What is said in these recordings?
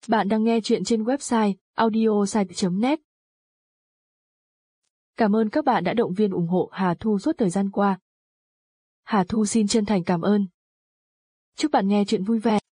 Bạn đang nghe chuyện trên website audiosite.net. Cảm ơn các bạn đã động viên ủng hộ Hà Thu suốt thời gian qua. Hà Thu xin chân thành cảm ơn. Chúc bạn nghe chuyện vui vẻ.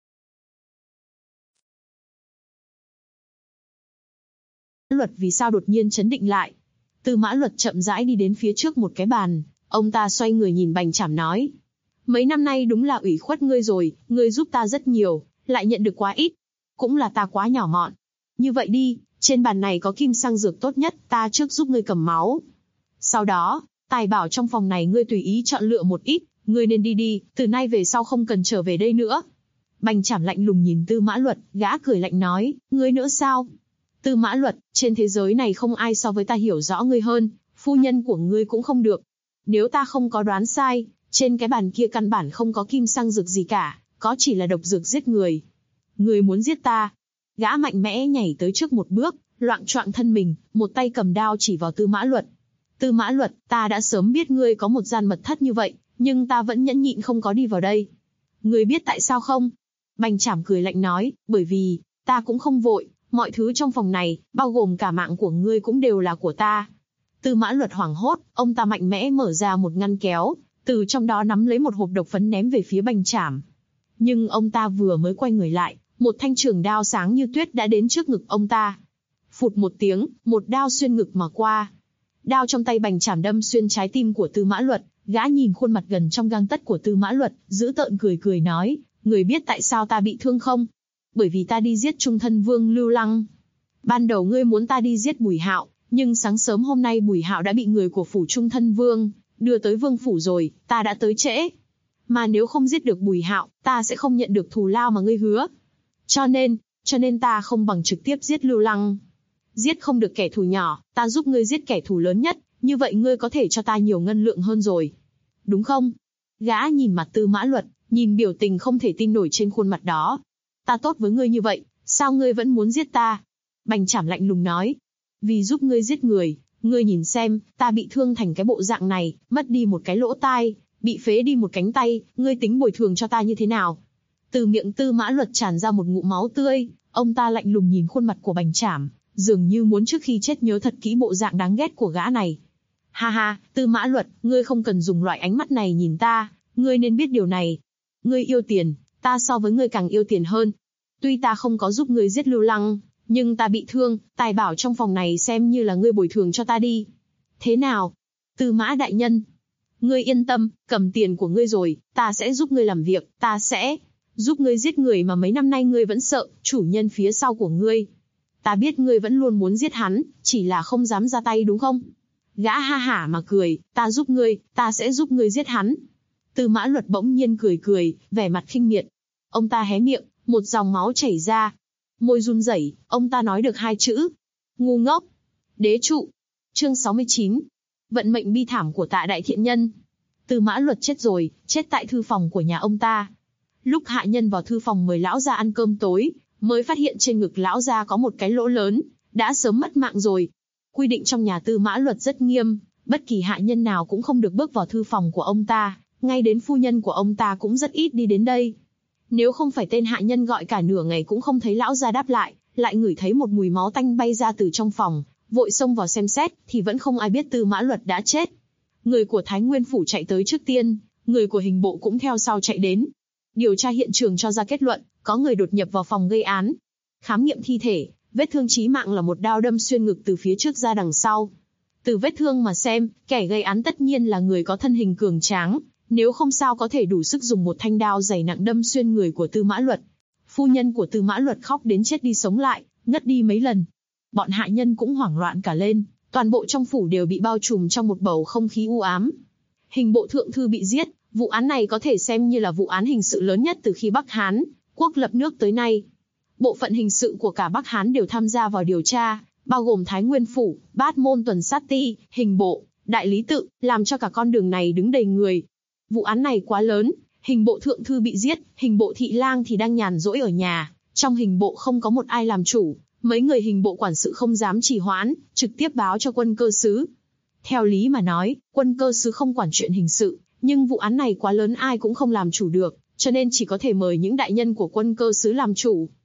Luật vì sao đột nhiên trấn định lại? Tư Mã Luật chậm rãi đi đến phía trước một cái bàn, ông ta xoay người nhìn Bành Trảm nói: mấy năm nay đúng là ủy khuất ngươi rồi, ngươi giúp ta rất nhiều, lại nhận được quá ít. Cũng là ta quá nhỏ mọn. Như vậy đi, trên bàn này có kim sang dược tốt nhất, ta trước giúp ngươi cầm máu. Sau đó, tài bảo trong phòng này ngươi tùy ý chọn lựa một ít, ngươi nên đi, từ nay về sau không cần trở về đây nữa. Bành Trảm lạnh lùng nhìn Tư Mã Luật, gã cười lạnh nói: ngươi nữa sao? Tư Mã Luật, trên thế giới này không ai so với ta hiểu rõ ngươi hơn, phu nhân của ngươi cũng không được. Nếu ta không có đoán sai, trên cái bàn kia căn bản không có kim sang dược gì cả, có chỉ là độc dược giết người. Ngươi muốn giết ta? Gã mạnh mẽ nhảy tới trước một bước, loạng choạng thân mình, một tay cầm đao chỉ vào Tư Mã Luật. Tư Mã Luật, ta đã sớm biết ngươi có một gian mật thất như vậy, nhưng ta vẫn nhẫn nhịn không có đi vào đây. Ngươi biết tại sao không? Bành Trảm cười lạnh nói: bởi vì, ta cũng không vội, mọi thứ trong phòng này, bao gồm cả mạng của ngươi cũng đều là của ta. Tư Mã Luật hoảng hốt, ông ta mạnh mẽ mở ra một ngăn kéo, từ trong đó nắm lấy một hộp độc phấn ném về phía Bành Trảm. Nhưng ông ta vừa mới quay người lại, một thanh trường đao sáng như tuyết đã đến trước ngực ông ta. Phụt một tiếng, một đao xuyên ngực mà qua. Đao trong tay Bành Trảm đâm xuyên trái tim của Tư Mã Luật, gã nhìn khuôn mặt gần trong gang tấc của Tư Mã Luật, dữ tợn cười nói: người biết tại sao ta bị thương không? Bởi vì ta đi giết Trung Thân Vương Lưu Lăng. Ban đầu ngươi muốn ta đi giết Bùi Hạo, nhưng sáng sớm hôm nay Bùi Hạo đã bị người của phủ Trung Thân Vương đưa tới vương phủ rồi, ta đã tới trễ. Mà nếu không giết được Bùi Hạo, ta sẽ không nhận được thù lao mà ngươi hứa. Cho nên ta không bằng trực tiếp giết Lưu Lăng. Giết không được kẻ thù nhỏ, ta giúp ngươi giết kẻ thù lớn nhất, như vậy ngươi có thể cho ta nhiều ngân lượng hơn rồi. Đúng không? Gã nhìn mặt Tư Mã Luật, nhìn biểu tình không thể tin nổi trên khuôn mặt đó. Ta tốt với ngươi như vậy, sao ngươi vẫn muốn giết ta? Bành Trảm lạnh lùng nói: vì giúp ngươi giết người, ngươi nhìn xem, ta bị thương thành cái bộ dạng này, mất đi một cái lỗ tai, bị phế đi một cánh tay, ngươi tính bồi thường cho ta như thế nào? Từ miệng Tư Mã Luật tràn ra một ngụm máu tươi, ông ta lạnh lùng nhìn khuôn mặt của Bành Trảm, dường như muốn trước khi chết nhớ thật kỹ bộ dạng đáng ghét của gã này. Ha ha, Tư Mã Luật, ngươi không cần dùng loại ánh mắt này nhìn ta, ngươi nên biết điều này. Ngươi yêu tiền, ta so với ngươi càng yêu tiền hơn. Tuy ta không có giúp ngươi giết Lưu Lăng, nhưng ta bị thương, tài bảo trong phòng này xem như là ngươi bồi thường cho ta đi. Thế nào? Tư Mã đại nhân, ngươi yên tâm, cầm tiền của ngươi rồi, ta sẽ giúp ngươi làm việc, ta sẽ giúp ngươi giết người mà mấy năm nay ngươi vẫn sợ, chủ nhân phía sau của ngươi. Ta biết ngươi vẫn luôn muốn giết hắn, chỉ là không dám ra tay đúng không? Gã ha hả mà cười, ta giúp ngươi, ta sẽ giúp ngươi giết hắn. Tư Mã Luật bỗng nhiên cười, vẻ mặt khinh miệt. Ông ta hé miệng, một dòng máu chảy ra. Môi run rẩy, ông ta nói được hai chữ: ngu ngốc. Đế trụ. Chương 69. Vận mệnh bi thảm của Tạ đại thiện nhân. Tư Mã Luật chết rồi, chết tại thư phòng của nhà ông ta. Lúc hạ nhân vào thư phòng mời lão gia ăn cơm tối, mới phát hiện trên ngực lão gia có một cái lỗ lớn, đã sớm mất mạng rồi. Quy định trong nhà Tư Mã Luật rất nghiêm, bất kỳ hạ nhân nào cũng không được bước vào thư phòng của ông ta, ngay đến phu nhân của ông ta cũng rất ít đi đến đây. Nếu không phải tên hạ nhân gọi cả nửa ngày cũng không thấy lão gia đáp lại ngửi thấy một mùi máu tanh bay ra từ trong phòng, vội xông vào xem xét, thì vẫn không ai biết Tư Mã Luật đã chết. Người của Thái Nguyên phủ chạy tới trước tiên, người của hình bộ cũng theo sau chạy đến. Điều tra hiện trường cho ra kết luận, có người đột nhập vào phòng gây án. Khám nghiệm thi thể, vết thương chí mạng là một đao đâm xuyên ngực từ phía trước ra đằng sau. Từ vết thương mà xem, kẻ gây án tất nhiên là người có thân hình cường tráng, nếu không sao có thể đủ sức dùng một thanh đao dày nặng đâm xuyên người của Tư Mã Luật. Phu nhân của Tư Mã Luật khóc đến chết đi sống lại, ngất đi mấy lần. Bọn hạ nhân cũng hoảng loạn cả lên, toàn bộ trong phủ đều bị bao trùm trong một bầu không khí u ám. Hình bộ thượng thư bị giết, vụ án này có thể xem như là vụ án hình sự lớn nhất từ khi Bắc Hán quốc lập nước tới nay. Bộ phận hình sự của cả Bắc Hán đều tham gia vào điều tra, bao gồm Thái Nguyên phủ, Bát Môn tuần sát ti, hình bộ, đại lý tự, làm cho cả con đường này đứng đầy người. Vụ án này quá lớn, hình bộ thượng thư bị giết, hình bộ thị lang thì đang nhàn rỗi ở nhà, trong hình bộ không có một ai làm chủ, mấy người hình bộ quản sự không dám trì hoãn, trực tiếp báo cho quân cơ sứ. Theo lý mà nói, quân cơ sứ không quản chuyện hình sự, nhưng vụ án này quá lớn ai cũng không làm chủ được, cho nên chỉ có thể mời những đại nhân của quân cơ sứ làm chủ.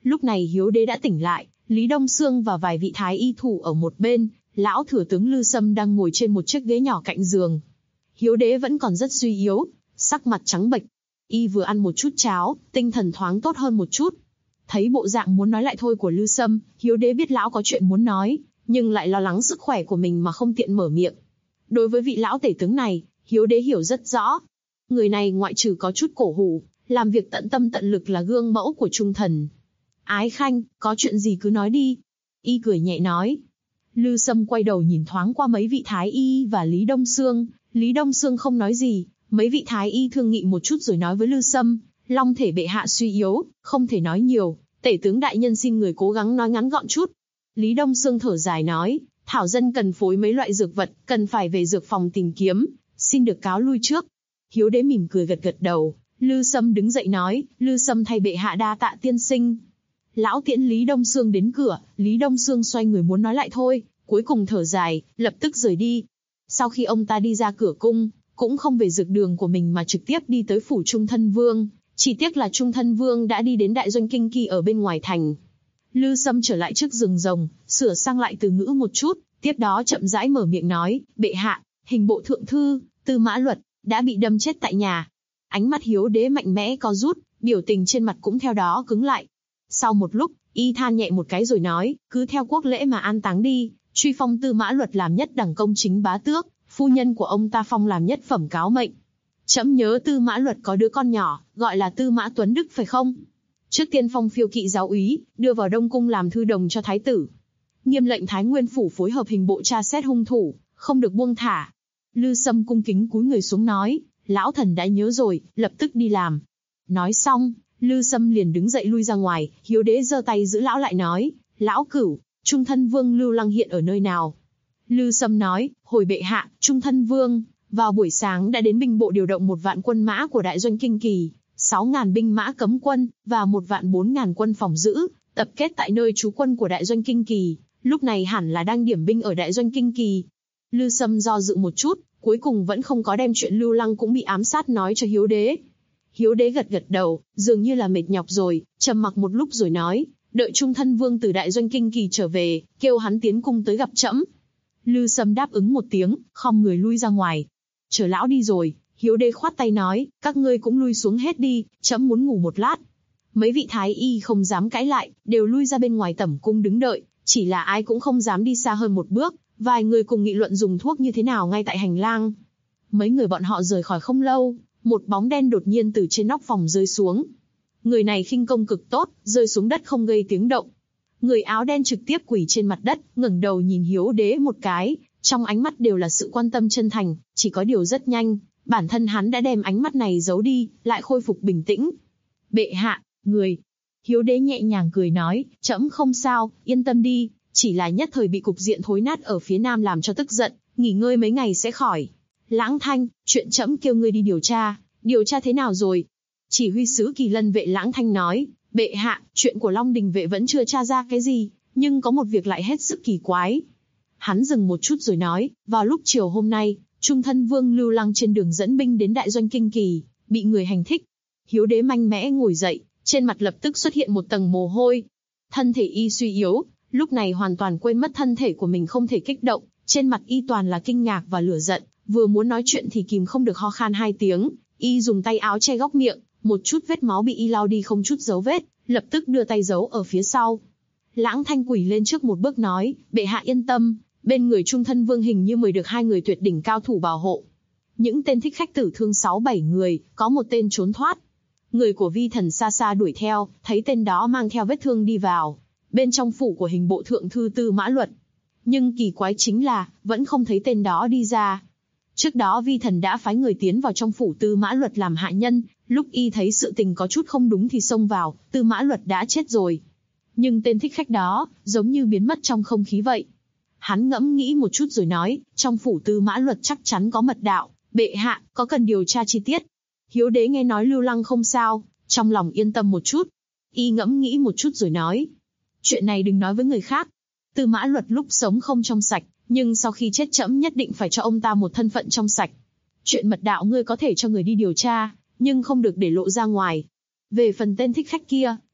Lúc này Hiếu Đế đã tỉnh lại, Lý Đông Xương và vài vị thái y thủ ở một bên, lão thừa tướng Lư Sâm đang ngồi trên một chiếc ghế nhỏ cạnh giường. Hiếu Đế vẫn còn rất suy yếu, sắc mặt trắng bệch. Y vừa ăn một chút cháo, tinh thần thoáng tốt hơn một chút. Thấy bộ dạng muốn nói lại thôi của Lư Sâm, Hiếu Đế biết lão có chuyện muốn nói, nhưng lại lo lắng sức khỏe của mình mà không tiện mở miệng. Đối với vị lão tể tướng này, Hiếu Đế hiểu rất rõ. Người này ngoại trừ có chút cổ hủ, làm việc tận tâm tận lực là gương mẫu của trung thần. Ái Khanh, có chuyện gì cứ nói đi. Y cười nhẹ nói. Lư Sâm quay đầu nhìn thoáng qua mấy vị thái y và Lý Đông Xương. Lý Đông Xương không nói gì, mấy vị thái y thương nghị một chút rồi nói với Lư Sâm, long thể bệ hạ suy yếu, không thể nói nhiều, tể tướng đại nhân xin người cố gắng nói ngắn gọn chút. Lý Đông Xương thở dài nói, thảo dân cần phối mấy loại dược vật, cần phải về dược phòng tìm kiếm, xin được cáo lui trước. Hiếu Đế mỉm cười gật gật đầu. Lư Sâm đứng dậy nói, Lư Sâm thay bệ hạ đa tạ tiên sinh. Lão tiễn Lý Đông Xương đến cửa, Lý Đông Xương xoay người muốn nói lại thôi, cuối cùng thở dài, lập tức rời đi. Sau khi ông ta đi ra cửa cung, cũng không về dược đường của mình mà trực tiếp đi tới phủ Trung Thân Vương. Chỉ tiếc là Trung Thân Vương đã đi đến đại doanh Kinh Kỳ ở bên ngoài thành. Lư Sâm trở lại trước giường rồng, sửa sang lại từ ngữ một chút, tiếp đó chậm rãi mở miệng nói, bệ hạ, hình bộ thượng thư, Tư Mã Luật, đã bị đâm chết tại nhà. Ánh mắt Hiếu Đế mạnh mẽ co rút, biểu tình trên mặt cũng theo đó cứng lại. Sau một lúc, y than nhẹ một cái rồi nói, cứ theo quốc lễ mà an táng đi, truy phong Tư Mã Luật làm nhất đẳng công chính bá tước, phu nhân của ông ta phong làm nhất phẩm cáo mệnh. Trẫm nhớ Tư Mã Luật có đứa con nhỏ, gọi là Tư Mã Tuấn Đức phải không? Trước tiên phong phiêu kỵ giáo úy, đưa vào Đông Cung làm thư đồng cho thái tử. Nghiêm lệnh Thái Nguyên phủ phối hợp hình bộ tra xét hung thủ, không được buông thả. Lư Sâm cung kính cúi người xuống nói, lão thần đã nhớ rồi, lập tức đi làm. Nói xong, Lư Sâm liền đứng dậy lui ra ngoài, Hiếu Đế giơ tay giữ lão lại nói, lão cửu, Trung Thân Vương Lưu Lăng hiện ở nơi nào? Lư Sâm nói, hồi bệ hạ, Trung Thân Vương, vào buổi sáng đã đến binh bộ điều động 1 vạn quân mã của đại doanh Kinh Kỳ, 6.000 binh mã cấm quân, và 1 vạn 4.000 quân phòng giữ, tập kết tại nơi trú quân của đại doanh Kinh Kỳ, lúc này hẳn là đang điểm binh ở đại doanh Kinh Kỳ. Lư Sâm do dự một chút, cuối cùng vẫn không có đem chuyện Lưu Lăng cũng bị ám sát nói cho Hiếu Đế. Hiếu Đế gật gật đầu, dường như là mệt nhọc rồi, trầm mặc một lúc rồi nói, đợi Trung Thân Vương từ đại doanh Kinh Kỳ trở về, kêu hắn tiến cung tới gặp trẫm. Lư Sâm đáp ứng một tiếng, khom người lui ra ngoài. Chờ lão đi rồi, Hiếu Đế khoát tay nói, các ngươi cũng lui xuống hết đi, trẫm muốn ngủ một lát. Mấy vị thái y không dám cãi lại, đều lui ra bên ngoài tẩm cung đứng đợi, chỉ là ai cũng không dám đi xa hơn một bước, vài người cùng nghị luận dùng thuốc như thế nào ngay tại hành lang. Mấy người bọn họ rời khỏi không lâu, một bóng đen đột nhiên từ trên nóc phòng rơi xuống. Người này khinh công cực tốt, rơi xuống đất không gây tiếng động. Người áo đen trực tiếp quỳ trên mặt đất, ngẩng đầu nhìn Hiếu Đế một cái, trong ánh mắt đều là sự quan tâm chân thành, chỉ có điều rất nhanh, bản thân hắn đã đem ánh mắt này giấu đi, lại khôi phục bình tĩnh. Bệ hạ, người. Hiếu Đế nhẹ nhàng cười nói, trẫm không sao, yên tâm đi, chỉ là nhất thời bị cục diện thối nát ở phía nam làm cho tức giận, nghỉ ngơi mấy ngày sẽ khỏi. Lãng Thanh, chuyện trẫm kêu ngươi đi điều tra thế nào rồi? Chỉ huy sứ Kỳ Lân vệ Lãng Thanh nói, bệ hạ, chuyện của Long Đình vệ vẫn chưa tra ra cái gì, nhưng có một việc lại hết sức kỳ quái. Hắn dừng một chút rồi nói, vào lúc chiều hôm nay, Trung Thân Vương Lưu Lăng trên đường dẫn binh đến đại doanh Kinh Kỳ, bị người hành thích. Hiếu Đế mạnh mẽ ngồi dậy, trên mặt lập tức xuất hiện một tầng mồ hôi. Thân thể y suy yếu, lúc này hoàn toàn quên mất thân thể của mình không thể kích động, trên mặt y toàn là kinh ngạc và lửa giận, vừa muốn nói chuyện thì kìm không được ho khan 2 tiếng, y dùng tay áo che góc miệng, một chút vết máu bị y lau đi không chút dấu vết, lập tức đưa tay giấu ở phía sau. Lãng Thanh quỳ lên trước một bước nói, bệ hạ yên tâm, bên người Trung Thân Vương hình như mời được 2 người tuyệt đỉnh cao thủ bảo hộ. Những tên thích khách tử thương 6-7 người, có một tên trốn thoát. Người của Vi Thần xa xa đuổi theo, thấy tên đó mang theo vết thương đi vào bên trong phủ của hình bộ thượng thư Tư Mã Luật. Nhưng kỳ quái chính là, vẫn không thấy tên đó đi ra. Trước đó Vi Thần đã phái người tiến vào trong phủ Tư Mã Luật làm hạ nhân, lúc y thấy sự tình có chút không đúng thì xông vào, Tư Mã Luật đã chết rồi. Nhưng tên thích khách đó, giống như biến mất trong không khí vậy. Hắn ngẫm nghĩ một chút rồi nói, trong phủ Tư Mã Luật chắc chắn có mật đạo, bệ hạ, có cần điều tra chi tiết. Hiếu Đế nghe nói Lưu Lăng không sao, trong lòng yên tâm một chút. Y ngẫm nghĩ một chút rồi nói, chuyện này đừng nói với người khác. Tư Mã Luật lúc sống không trong sạch, nhưng sau khi chết trẫm nhất định phải cho ông ta một thân phận trong sạch. Chuyện mật đạo ngươi có thể cho người đi điều tra, nhưng không được để lộ ra ngoài. Về phần tên thích khách kia,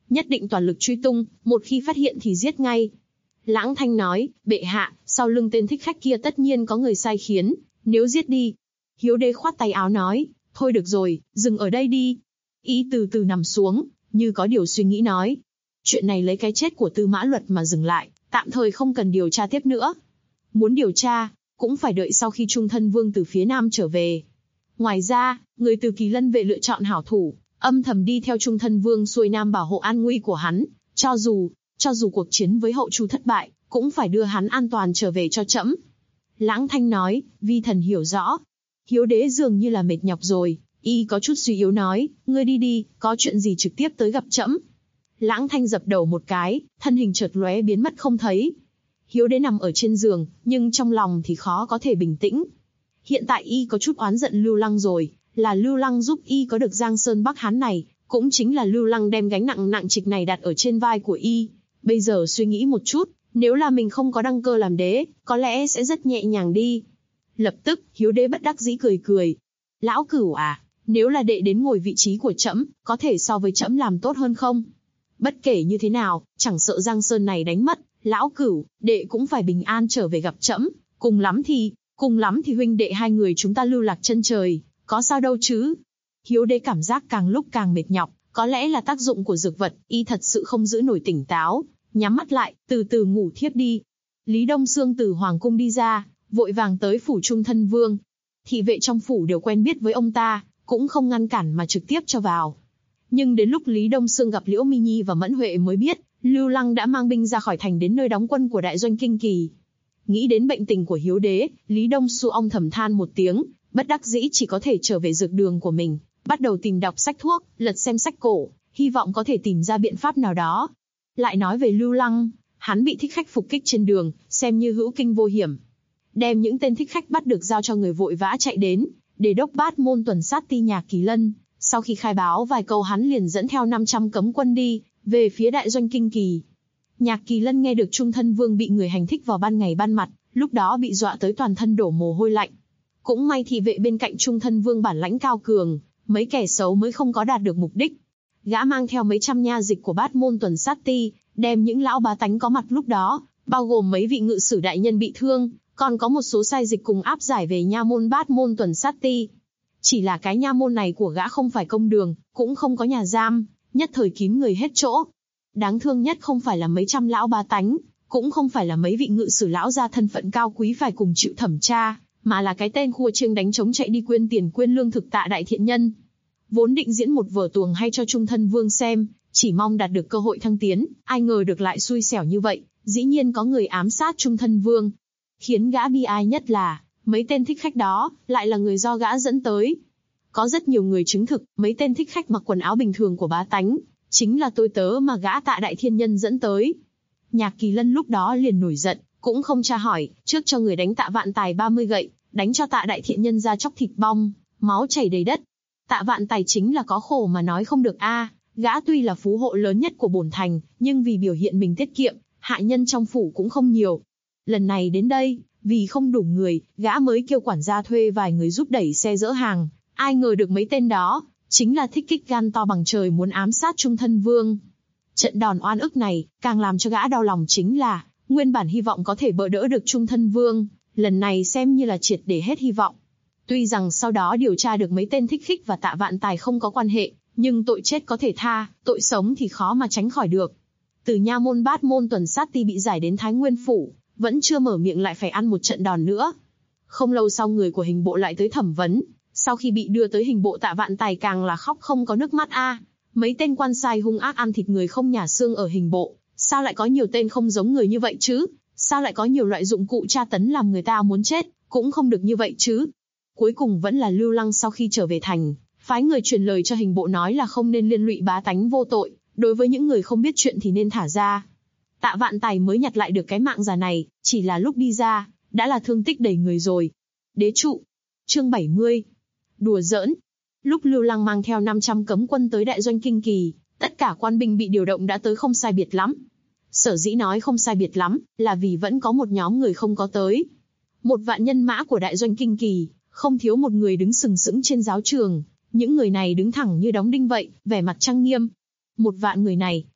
nhất định toàn lực truy tung, một khi phát hiện thì giết ngay. Lãng Thanh nói, bệ hạ, sau lưng tên thích khách kia tất nhiên có người sai khiến, nếu giết đi. Hiếu đế khoát tay áo nói, thôi được rồi, dừng ở đây đi. Y từ từ nằm xuống, như có điều suy nghĩ nói. Chuyện này lấy cái chết của Tư Mã Luật mà dừng lại, tạm thời không cần điều tra tiếp nữa. Muốn điều tra, cũng phải đợi sau khi Trung Thân Vương từ phía Nam trở về. Ngoài ra, người từ Kỳ Lân vệ lựa chọn hảo thủ, âm thầm đi theo Trung Thân Vương xuôi Nam bảo hộ an nguy của hắn. Cho dù cuộc chiến với Hậu Chu thất bại, cũng phải đưa hắn an toàn trở về cho trẫm. Lãng Thanh nói, vi thần hiểu rõ. Hiếu đế dường như là mệt nhọc rồi, y có chút suy yếu nói, ngươi đi đi, có chuyện gì trực tiếp tới gặp trẫm. Lãng Thanh dập đầu một cái, thân hình chợt lóe biến mất không thấy. Hiếu đế nằm ở trên giường, nhưng trong lòng thì khó có thể bình tĩnh. Hiện tại y có chút oán giận Lưu Lăng rồi, là Lưu Lăng giúp y có được Giang Sơn Bắc Hán này, cũng chính là Lưu Lăng đem gánh nặng nặng trịch này đặt ở trên vai của y. Bây giờ suy nghĩ một chút, nếu là mình không có đăng cơ làm đế, có lẽ sẽ rất nhẹ nhàng đi. Lập tức, Hiếu đế bất đắc dĩ cười cười. Lão Cửu à, nếu là đệ đến ngồi vị trí của trẫm, có thể so với trẫm làm tốt hơn không? Bất kể như thế nào, chẳng sợ Giang Sơn này đánh mất, Lão Cửu, đệ cũng phải bình an trở về gặp trẫm, cùng lắm thì huynh đệ hai người chúng ta lưu lạc chân trời, có sao đâu chứ? Hiếu đế cảm giác càng lúc càng mệt nhọc, có lẽ là tác dụng của dược vật, y thật sự không giữ nổi tỉnh táo, nhắm mắt lại, từ từ ngủ thiếp đi. Lý Đông Xương từ hoàng cung đi ra, vội vàng tới phủ Trung Thân Vương. Thị vệ trong phủ đều quen biết với ông ta, cũng không ngăn cản mà trực tiếp cho vào. Nhưng đến lúc Lý Đông Xương gặp Liễu Mi Nhi và Mẫn Huệ mới biết, Lưu Lăng đã mang binh ra khỏi thành đến nơi đóng quân của đại doanh Kinh Kỳ. Nghĩ đến bệnh tình của Hiếu đế, Lý Đông Xu ông thầm than một tiếng, bất đắc dĩ chỉ có thể trở về dược đường của mình, bắt đầu tìm đọc sách thuốc, lật xem sách cổ, hy vọng có thể tìm ra biện pháp nào đó. Lại nói về Lưu Lăng, hắn bị thích khách phục kích trên đường, xem như hữu kinh vô hiểm. Đem những tên thích khách bắt được giao cho người vội vã chạy đến, để đốc Bát Môn tuần sát ti Nhạc Kỳ Lân. Sau khi khai báo vài câu hắn liền dẫn theo 500 cấm quân đi, về phía đại doanh Kinh Kỳ. Nhạc Kỳ Lân nghe được Trung Thân Vương bị người hành thích vào ban ngày ban mặt, lúc đó bị dọa tới toàn thân đổ mồ hôi lạnh. Cũng may thị vệ bên cạnh Trung Thân Vương bản lãnh cao cường, mấy kẻ xấu mới không có đạt được mục đích. Gã mang theo mấy trăm nha dịch của Bát Môn tuần sát ti, đem những lão bá tánh có mặt lúc đó, bao gồm mấy vị ngự sử đại nhân bị thương, còn có một số sai dịch cùng áp giải về nha môn Bát Môn tuần sát ti. Chỉ là cái nha môn này của gã không phải công đường, cũng không có nhà giam, nhất thời kín người hết chỗ. Đáng thương nhất không phải là mấy trăm lão bá tánh, cũng không phải là mấy vị ngự sử lão gia thân phận cao quý phải cùng chịu thẩm tra, mà là cái tên khua chiêng đánh trống chạy đi quyên tiền quyên lương thực Tạ Đại Thiện Nhân. Vốn định diễn một vở tuồng hay cho Trung Thân Vương xem, chỉ mong đạt được cơ hội thăng tiến, ai ngờ được lại xui xẻo như vậy, dĩ nhiên có người ám sát Trung Thân Vương. Khiến gã bi ai nhất là, mấy tên thích khách đó, lại là người do gã dẫn tới. Có rất nhiều người chứng thực, mấy tên thích khách mặc quần áo bình thường của bá tánh, chính là tôi tớ mà gã Tạ Đại Thiên Nhân dẫn tới. Nhạc Kỳ Lân lúc đó liền nổi giận, cũng không tra hỏi, trước cho người đánh Tạ Vạn Tài 30 gậy, đánh cho Tạ Đại Thiện Nhân ra chóc thịt bong, máu chảy đầy đất. Tạ Vạn Tài chính là có khổ mà nói không được a. Gã tuy là phú hộ lớn nhất của bổn thành, nhưng vì biểu hiện mình tiết kiệm, hạ nhân trong phủ cũng không nhiều. Lần này đến đây, vì không đủ người, gã mới kêu quản gia thuê vài người giúp đẩy xe dỡ hàng. Ai ngờ được mấy tên đó, chính là thích kích gan to bằng trời muốn ám sát Trung Thân Vương. Trận đòn oan ức này, càng làm cho gã đau lòng chính là, nguyên bản hy vọng có thể bỡ đỡ được Trung Thân Vương, lần này xem như là triệt để hết hy vọng. Tuy rằng sau đó điều tra được mấy tên thích khích và Tạ Vạn Tài không có quan hệ, nhưng tội chết có thể tha, tội sống thì khó mà tránh khỏi được. Từ nha môn Bát Môn tuần sát ti bị giải đến Thái Nguyên Phủ, vẫn chưa mở miệng lại phải ăn một trận đòn nữa. Không lâu sau người của hình bộ lại tới thẩm vấn, sau khi bị đưa tới hình bộ Tạ Vạn Tài càng là khóc không có nước mắt a. Mấy tên quan sai hung ác ăn thịt người không nhả xương ở hình bộ, sao lại có nhiều tên không giống người như vậy chứ? Sao lại có nhiều loại dụng cụ tra tấn làm người ta muốn chết, cũng không được như vậy chứ? Cuối cùng vẫn là Lưu Lăng sau khi trở về thành, phái người truyền lời cho hình bộ nói là không nên liên lụy bá tánh vô tội, đối với những người không biết chuyện thì nên thả ra. Tạ Vạn Tài mới nhặt lại được cái mạng già này, chỉ là lúc đi ra, đã là thương tích đầy người rồi. Đế trụ. Chương 70. Đùa giỡn. Lúc Lưu Lăng mang theo 500 cấm quân tới đại doanh Kinh Kỳ, tất cả quan binh bị điều động đã tới không sai biệt lắm. Sở dĩ nói không sai biệt lắm, là vì vẫn có một nhóm người không có tới. 1 vạn nhân mã của đại doanh Kinh Kỳ, không thiếu một người đứng sừng sững trên giáo trường. Những người này đứng thẳng như đóng đinh vậy, vẻ mặt trang nghiêm. 1 vạn người này,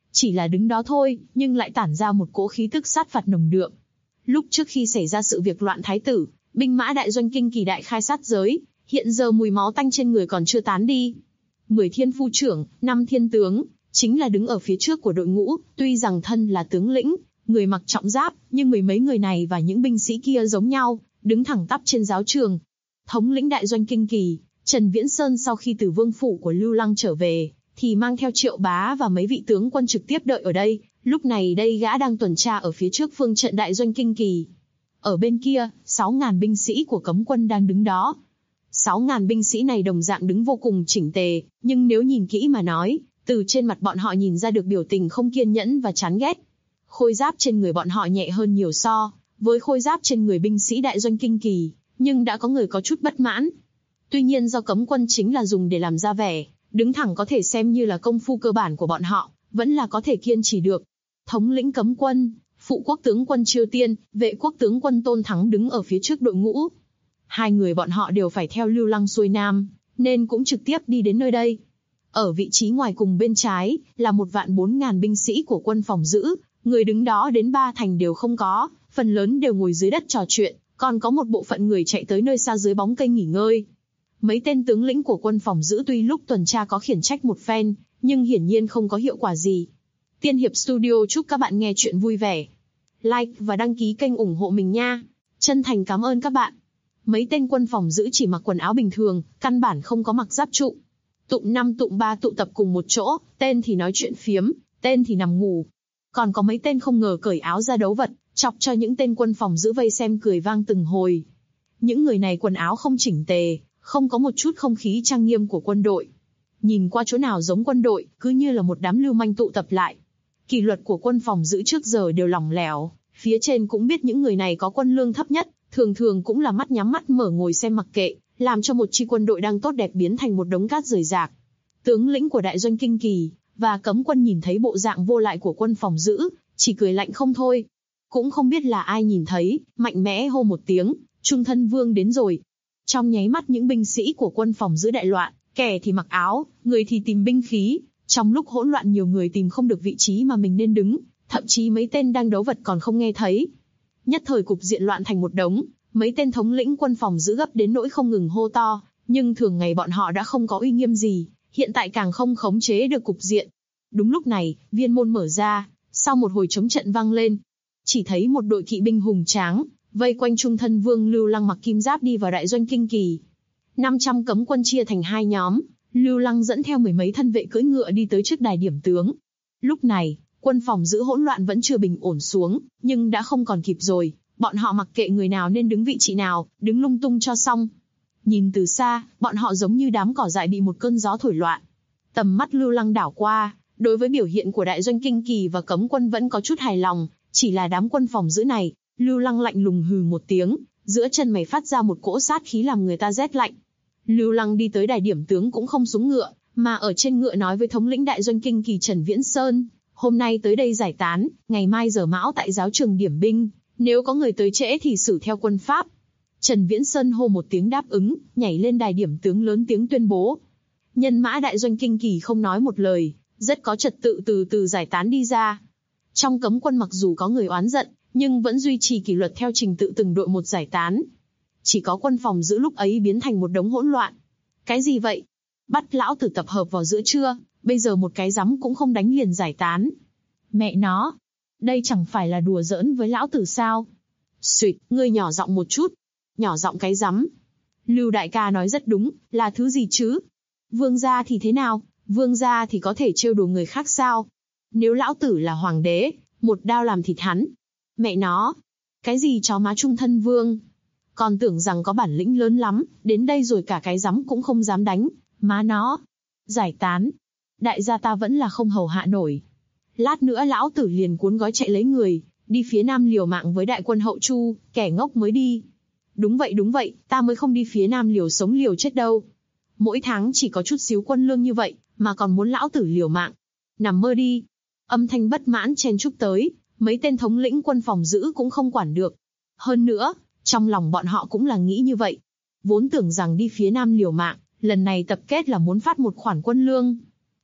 Chỉ là đứng đó thôi, nhưng lại tản ra một cỗ khí tức sát phạt nồng đượm. Lúc trước khi xảy ra sự việc loạn thái tử, binh mã đại doanh kinh kỳ đại khai sát giới, hiện giờ mùi máu tanh trên người còn chưa tán đi. 10 thiên phu trưởng, 5 thiên tướng, chính là đứng ở phía trước của đội ngũ, tuy rằng thân là tướng lĩnh, người mặc trọng giáp, nhưng mười mấy người này và những binh sĩ kia giống nhau, đứng thẳng tắp trên giáo trường. Thống lĩnh đại doanh kinh kỳ, Trần Viễn Sơn sau khi từ vương phủ của Lưu Lăng trở về, thì mang theo Triệu Bá và mấy vị tướng quân trực tiếp đợi ở đây, lúc này đây gã đang tuần tra ở phía trước phương trận đại doanh kinh kỳ. Ở bên kia, 6.000 binh sĩ của cấm quân đang đứng đó. 6.000 binh sĩ này đồng dạng đứng vô cùng chỉnh tề, nhưng nếu nhìn kỹ mà nói, từ trên mặt bọn họ nhìn ra được biểu tình không kiên nhẫn và chán ghét. Khôi giáp trên người bọn họ nhẹ hơn nhiều so với khôi giáp trên người binh sĩ đại doanh kinh kỳ, nhưng đã có người có chút bất mãn. Tuy nhiên do cấm quân chính là dùng để làm ra vẻ, đứng thẳng có thể xem như là công phu cơ bản của bọn họ, vẫn là có thể kiên trì được. Thống lĩnh cấm quân, phụ quốc tướng quân Chiêu Tiên, vệ quốc tướng quân Tôn Thắng đứng ở phía trước đội ngũ. Hai người bọn họ đều phải theo Lưu Lăng xuôi nam, nên cũng trực tiếp đi đến nơi đây. Ở vị trí ngoài cùng bên trái, là 1.400.000 binh sĩ của quân phòng giữ, người đứng đó đến 3 thành đều không có, phần lớn đều ngồi dưới đất trò chuyện, còn có một bộ phận người chạy tới nơi xa dưới bóng cây nghỉ ngơi. Mấy tên tướng lĩnh của quân phòng giữ tuy lúc tuần tra có khiển trách một phen, nhưng hiển nhiên không có hiệu quả gì. Tiên Hiệp Studio chúc các bạn nghe chuyện vui vẻ. Like và đăng ký kênh ủng hộ mình nha. Chân thành cảm ơn các bạn. Mấy tên quân phòng giữ chỉ mặc quần áo bình thường, căn bản không có mặc giáp trụ. Tụm 5 tụm 3 tụ tập cùng một chỗ, tên thì nói chuyện phiếm, tên thì nằm ngủ. Còn có mấy tên không ngờ cởi áo ra đấu vật, chọc cho những tên quân phòng giữ vây xem cười vang từng hồi. Những người này quần áo không chỉnh tề, không có một chút không khí trang nghiêm của quân đội. Nhìn qua chỗ nào giống quân đội, cứ như là một đám lưu manh tụ tập lại. Kỷ luật của quân phòng giữ trước giờ đều lỏng lẻo, phía trên cũng biết những người này có quân lương thấp nhất, thường thường cũng là mắt nhắm mắt mở ngồi xem mặc kệ, làm cho một chi quân đội đang tốt đẹp biến thành một đống cát rời rạc. Tướng lĩnh của đại doanh kinh kỳ và cấm quân nhìn thấy bộ dạng vô lại của quân phòng giữ, chỉ cười lạnh không thôi. Cũng không biết là ai nhìn thấy, mạnh mẽ hô một tiếng, Trung Thân Vương đến rồi. Trong nháy mắt những binh sĩ của quân phòng giữ đại loạn, kẻ thì mặc áo, người thì tìm binh khí. Trong lúc hỗn loạn nhiều người tìm không được vị trí mà mình nên đứng, thậm chí mấy tên đang đấu vật còn không nghe thấy. Nhất thời cục diện loạn thành một đống, mấy tên thống lĩnh quân phòng giữ gấp đến nỗi không ngừng hô to, nhưng thường ngày bọn họ đã không có uy nghiêm gì, hiện tại càng không khống chế được cục diện. Đúng lúc này, viên môn mở ra, sau một hồi chống trận vang lên, chỉ thấy một đội kỵ binh hùng tráng, vây quanh Trung Thân Vương Lưu Lăng mặc kim giáp đi vào đại doanh kinh kỳ. 500 cấm quân chia thành hai nhóm, Lưu Lăng dẫn theo mười mấy thân vệ cưỡi ngựa đi tới trước đài điểm tướng. Lúc này, quân phòng giữ hỗn loạn vẫn chưa bình ổn xuống, nhưng đã không còn kịp rồi, bọn họ mặc kệ người nào nên đứng vị trí nào, đứng lung tung cho xong. Nhìn từ xa, bọn họ giống như đám cỏ dại bị một cơn gió thổi loạn. Tầm mắt Lưu Lăng đảo qua, đối với biểu hiện của đại doanh kinh kỳ và cấm quân vẫn có chút hài lòng, chỉ là đám quân phòng giữ này, Lưu Lăng lạnh lùng hừ một tiếng, giữa chân mày phát ra một cỗ sát khí làm người ta rét lạnh. Lưu Lăng đi tới đài điểm tướng cũng không xuống ngựa, mà ở trên ngựa nói với thống lĩnh đại doanh kinh kỳ Trần Viễn Sơn, hôm nay tới đây giải tán, ngày mai giờ mão tại giáo trường điểm binh, nếu có người tới trễ thì xử theo quân pháp. Trần Viễn Sơn hô một tiếng đáp ứng, nhảy lên đài điểm tướng lớn tiếng tuyên bố. Nhân mã đại doanh kinh kỳ không nói một lời, rất có trật tự từ từ giải tán đi ra. Trong cấm quân mặc dù có người oán giận, nhưng vẫn duy trì kỷ luật theo trình tự từng đội một giải tán. Chỉ có quân phòng giữ lúc ấy biến thành một đống hỗn loạn. Cái gì vậy? Bắt lão tử tập hợp vào giữa trưa, bây giờ một cái rắm cũng không đánh liền giải tán. Mẹ nó, đây chẳng phải là đùa giỡn với lão tử sao? Xuyệt, ngươi nhỏ giọng một chút. Nhỏ giọng cái rắm. Lưu đại ca nói rất đúng, là thứ gì chứ? Vương gia thì thế nào? Vương gia thì có thể trêu đùa người khác sao? Nếu lão tử là hoàng đế, một đao làm thịt hắn. Mẹ nó, cái gì chó má Trung Thân Vương? Còn tưởng rằng có bản lĩnh lớn lắm, đến đây rồi cả cái rắm cũng không dám đánh, má nó. Giải tán. Đại gia ta vẫn là không hầu hạ nổi. Lát nữa lão tử liền cuốn gói chạy lấy người, đi phía nam liều mạng với đại quân Hậu Chu, kẻ ngốc mới đi. Đúng vậy, ta mới không đi phía nam liều sống liều chết đâu. Mỗi tháng chỉ có chút xíu quân lương như vậy, mà còn muốn lão tử liều mạng. Nằm mơ đi. Âm thanh bất mãn chen chúc tới, mấy tên thống lĩnh quân phòng giữ cũng không quản được. Hơn nữa, trong lòng bọn họ cũng là nghĩ như vậy. Vốn tưởng rằng đi phía nam liều mạng, lần này tập kết là muốn phát một khoản quân lương.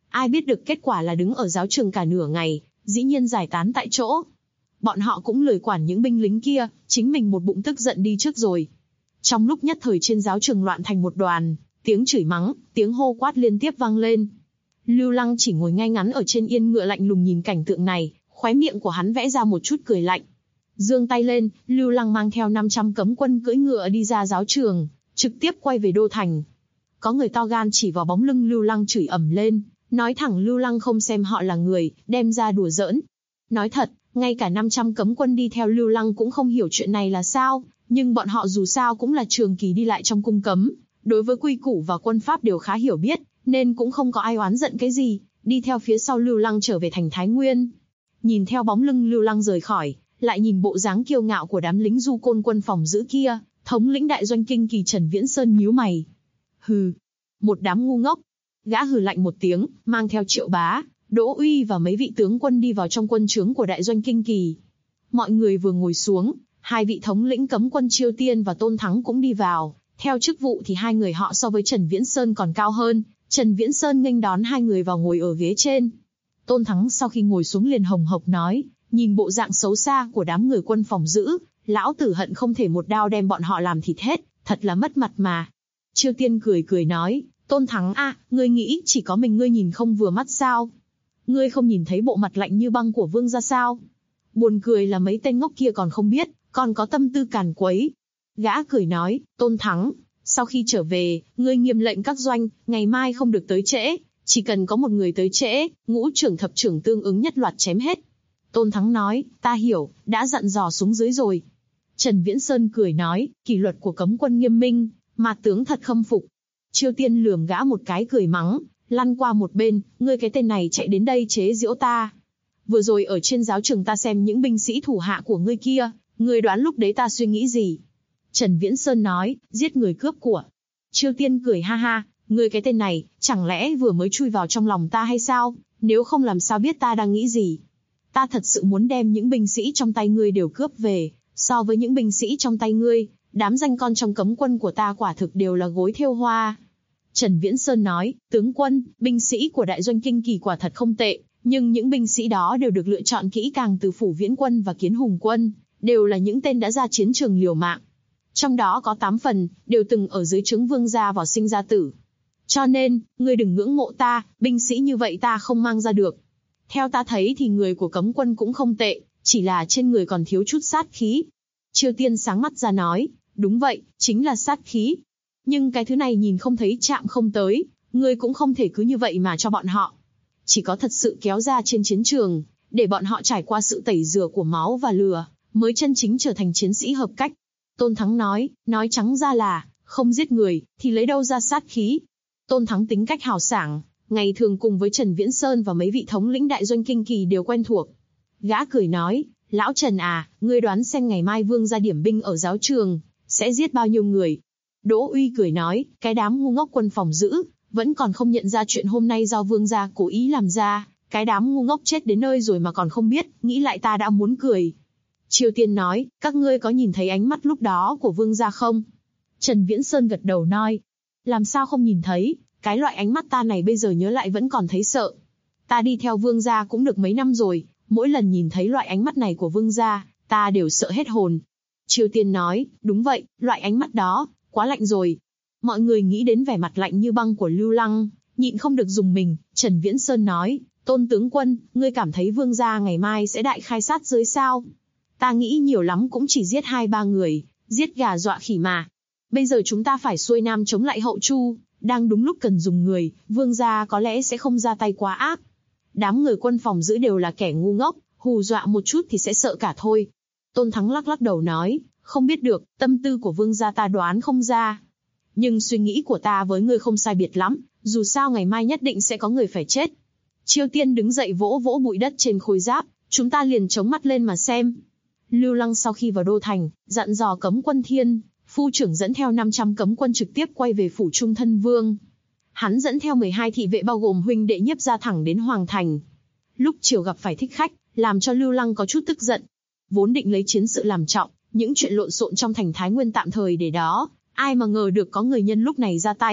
Ai biết được kết quả là đứng ở giáo trường cả nửa ngày, dĩ nhiên giải tán tại chỗ. Bọn họ cũng lười quản những binh lính kia, chính mình một bụng tức giận đi trước rồi. Trong lúc nhất thời trên giáo trường loạn thành một đoàn, tiếng chửi mắng, tiếng hô quát liên tiếp vang lên. Lưu Lăng chỉ ngồi ngay ngắn ở trên yên ngựa lạnh lùng nhìn cảnh tượng này, khóe miệng của hắn vẽ ra một chút cười lạnh. Giương tay lên, Lưu Lăng mang theo 500 cấm quân cưỡi ngựa đi ra giáo trường, trực tiếp quay về đô thành. Có người to gan chỉ vào bóng lưng Lưu Lăng chửi ầm lên, nói thẳng Lưu Lăng không xem họ là người, đem ra đùa giỡn. Nói thật, ngay cả 500 cấm quân đi theo Lưu Lăng cũng không hiểu chuyện này là sao, nhưng bọn họ dù sao cũng là trường kỳ đi lại trong cung cấm, đối với quy củ và quân pháp đều khá hiểu biết, nên cũng không có ai oán giận cái gì, đi theo phía sau Lưu Lăng trở về thành Thái Nguyên. Nhìn theo bóng lưng Lưu Lăng rời khỏi, lại nhìn bộ dáng kiêu ngạo của đám lính du côn quân phòng giữ kia, thống lĩnh đại doanh Kinh Kỳ Trần Viễn Sơn nhíu mày. Hừ, một đám ngu ngốc. Gã hừ lạnh một tiếng, mang theo Triệu Bá, Đỗ Uy và mấy vị tướng quân đi vào trong quân trướng của đại doanh Kinh Kỳ. Mọi người vừa ngồi xuống, hai vị thống lĩnh cấm quân Chiêu Tiên và Tôn Thắng cũng đi vào. Theo chức vụ thì hai người họ so với Trần Viễn Sơn còn cao hơn. Trần Viễn Sơn nghênh đón hai người vào ngồi ở ghế trên. Tôn Thắng sau khi ngồi xuống liền hồng hộc nói, nhìn bộ dạng xấu xa của đám người quân phòng giữ, lão tử hận không thể một đao đem bọn họ làm thịt hết, thật là mất mặt mà. Chiêu Tiên cười cười nói, Tôn Thắng a, ngươi nghĩ chỉ có mình ngươi nhìn không vừa mắt sao? Ngươi không nhìn thấy bộ mặt lạnh như băng của vương gia sao? Buồn cười là mấy tên ngốc kia còn không biết, còn có tâm tư càn quấy. Gã cười nói, Tôn Thắng, sau khi trở về, ngươi nghiêm lệnh các doanh, ngày mai không được tới trễ, chỉ cần có một người tới trễ, ngũ trưởng thập trưởng tương ứng nhất loạt chém hết. Tôn Thắng nói, ta hiểu, đã dặn dò xuống dưới rồi. Trần Viễn Sơn cười nói, kỷ luật của cấm quân nghiêm minh, mà tướng thật khâm phục. Chiêu Tiên lườm gã một cái cười mắng, lăn qua một bên, ngươi cái tên này chạy đến đây chế giễu ta. Vừa rồi ở trên giáo trường ta xem những binh sĩ thủ hạ của ngươi kia, ngươi đoán lúc đấy ta suy nghĩ gì? Trần Viễn Sơn nói, giết người cướp của. Chiêu Tiên cười ha ha, ngươi cái tên này, chẳng lẽ vừa mới chui vào trong lòng ta hay sao? Nếu không làm sao biết ta đang nghĩ gì? Ta thật sự muốn đem những binh sĩ trong tay ngươi đều cướp về, so với những binh sĩ trong tay ngươi, đám danh con trong cấm quân của ta quả thực đều là gối thêu hoa. Trần Viễn Sơn nói, tướng quân, binh sĩ của đại doanh Kinh Kỳ quả thật không tệ, nhưng những binh sĩ đó đều được lựa chọn kỹ càng từ Phủ Viễn quân và Kiến Hùng quân, đều là những tên đã ra chiến trường liều mạng. Trong đó có 8 phần, đều từng ở dưới trướng vương gia vào sinh ra tử. Cho nên, ngươi đừng ngưỡng mộ ta, binh sĩ như vậy ta không mang ra được. Theo ta thấy thì người của cấm quân cũng không tệ, chỉ là trên người còn thiếu chút sát khí. Chiêu Tiên sáng mắt ra nói, đúng vậy, chính là sát khí. Nhưng cái thứ này nhìn không thấy chạm không tới, ngươi cũng không thể cứ như vậy mà cho bọn họ. Chỉ có thật sự kéo ra trên chiến trường, để bọn họ trải qua sự tẩy rửa của máu và lửa, mới chân chính trở thành chiến sĩ hợp cách. Tôn Thắng nói trắng ra là, không giết người, thì lấy đâu ra sát khí. Tôn Thắng tính cách hào sảng, ngày thường cùng với Trần Viễn Sơn và mấy vị thống lĩnh đại doanh Kinh Kỳ đều quen thuộc. Gã cười nói, lão Trần à, ngươi đoán xem ngày mai vương ra điểm binh ở giáo trường, sẽ giết bao nhiêu người? Đỗ Uy cười nói, cái đám ngu ngốc quân phòng giữ, vẫn còn không nhận ra chuyện hôm nay do vương gia cố ý làm ra, cái đám ngu ngốc chết đến nơi rồi mà còn không biết, nghĩ lại ta đã muốn cười. Chiêu Tiên nói, các ngươi có nhìn thấy ánh mắt lúc đó của vương gia không? Trần Viễn Sơn gật đầu nói, làm sao không nhìn thấy, cái loại ánh mắt ta này bây giờ nhớ lại vẫn còn thấy sợ. Ta đi theo vương gia cũng được mấy năm rồi, mỗi lần nhìn thấy loại ánh mắt này của vương gia, ta đều sợ hết hồn. Chiêu Tiên nói, đúng vậy, loại ánh mắt đó, quá lạnh rồi. Mọi người nghĩ đến vẻ mặt lạnh như băng của Lưu Lăng, nhịn không được dùng mình. Trần Viễn Sơn nói, Tôn tướng quân, ngươi cảm thấy vương gia ngày mai sẽ đại khai sát giới sao? Ta nghĩ nhiều lắm cũng chỉ giết 2-3 người, giết gà dọa khỉ mà. Bây giờ chúng ta phải xuôi nam chống lại hậu Chu, đang đúng lúc cần dùng người, vương gia có lẽ sẽ không ra tay quá ác. Đám người quân phòng giữ đều là kẻ ngu ngốc, hù dọa một chút thì sẽ sợ cả thôi. Tôn Thắng lắc lắc đầu nói, không biết được, tâm tư của vương gia ta đoán không ra. Nhưng suy nghĩ của ta với ngươi không sai biệt lắm, dù sao ngày mai nhất định sẽ có người phải chết. Chiêu Tiên đứng dậy vỗ vỗ bụi đất trên khôi giáp, chúng ta liền chống mắt lên mà xem. Lưu Lăng sau khi vào đô thành, dặn dò cấm quân Thiên, phu trưởng dẫn theo 500 cấm quân trực tiếp quay về phủ Trung Thân Vương. Hắn dẫn theo 12 thị vệ bao gồm huynh đệ Nhiếp ra thẳng đến Hoàng Thành. Lúc chiều gặp phải thích khách, làm cho Lưu Lăng có chút tức giận. Vốn định lấy chiến sự làm trọng, những chuyện lộn xộn trong thành Thái Nguyên tạm thời để đó, ai mà ngờ được có người nhân lúc này ra tay,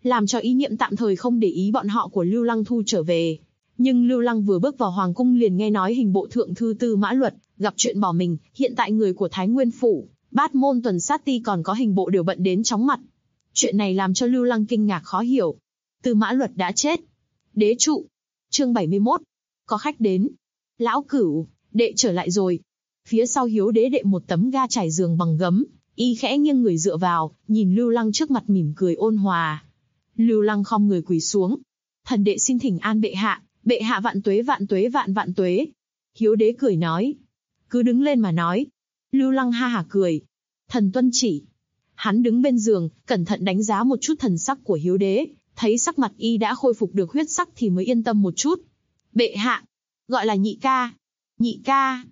làm cho ý niệm tạm thời không để ý bọn họ của Lưu Lăng thu trở về. Nhưng Lưu Lăng vừa bước vào hoàng cung liền nghe nói hình bộ thượng thư Tư Mã Luật gặp chuyện bỏ mình, hiện tại người của Thái Nguyên phủ, Bát Môn Tuần Sát Ti còn có hình bộ đều bận đến chóng mặt. Chuyện này làm cho Lưu Lăng kinh ngạc khó hiểu. Tư Mã Luật đã chết. Đế trụ. Chương 71. Có khách đến. Lão Cửu, đệ trở lại rồi. Phía sau Hiếu Đế đệ một tấm ga trải giường bằng gấm, y khẽ nghiêng người dựa vào, nhìn Lưu Lăng trước mặt mỉm cười ôn hòa. Lưu Lăng khom người quỳ xuống. Thần đệ xin thỉnh an bệ hạ vạn tuế vạn tuế vạn vạn tuế. Hiếu Đế cười nói. Cứ đứng lên mà nói. Lưu Lăng ha hả cười. Thần tuân chỉ. Hắn đứng bên giường, cẩn thận đánh giá một chút thần sắc của Hiếu Đế, thấy sắc mặt y đã khôi phục được huyết sắc thì mới yên tâm một chút. Bệ hạ, gọi là nhị ca. Nhị ca.